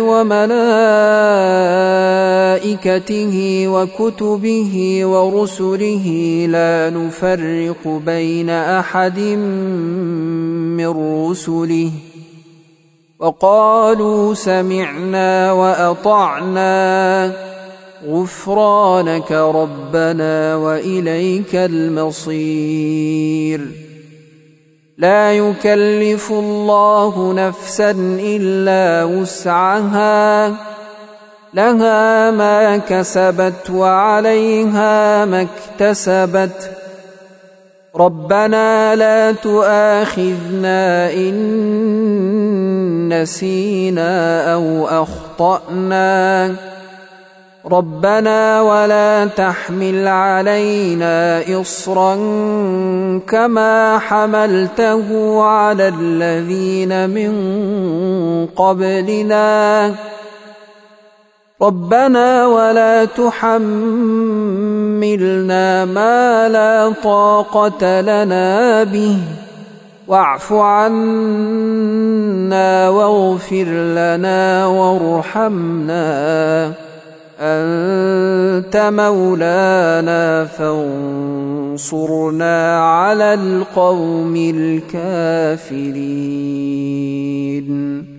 وملائكته وكتبه ورسله لا نفرق بين أحد من رسله وقالوا سمعنا وأطعنا غفرانك ربنا وإليك المصير. لا يكلف الله نفسا إلا وسعها، لها ما كسبت وعليها ما اكتسبت. ربنا لا تؤاخذنا إن نسينا أو أخطأنا، ربنا ولا تحمل علينا إصرا كما حملته على الذين من قبلنا، ربنا ولا تحملنا ما لا طاقة لنا به، واعف عنا واغفر لنا وارحمنا، أنت مولانا فانصرنا على القوم الكافرين.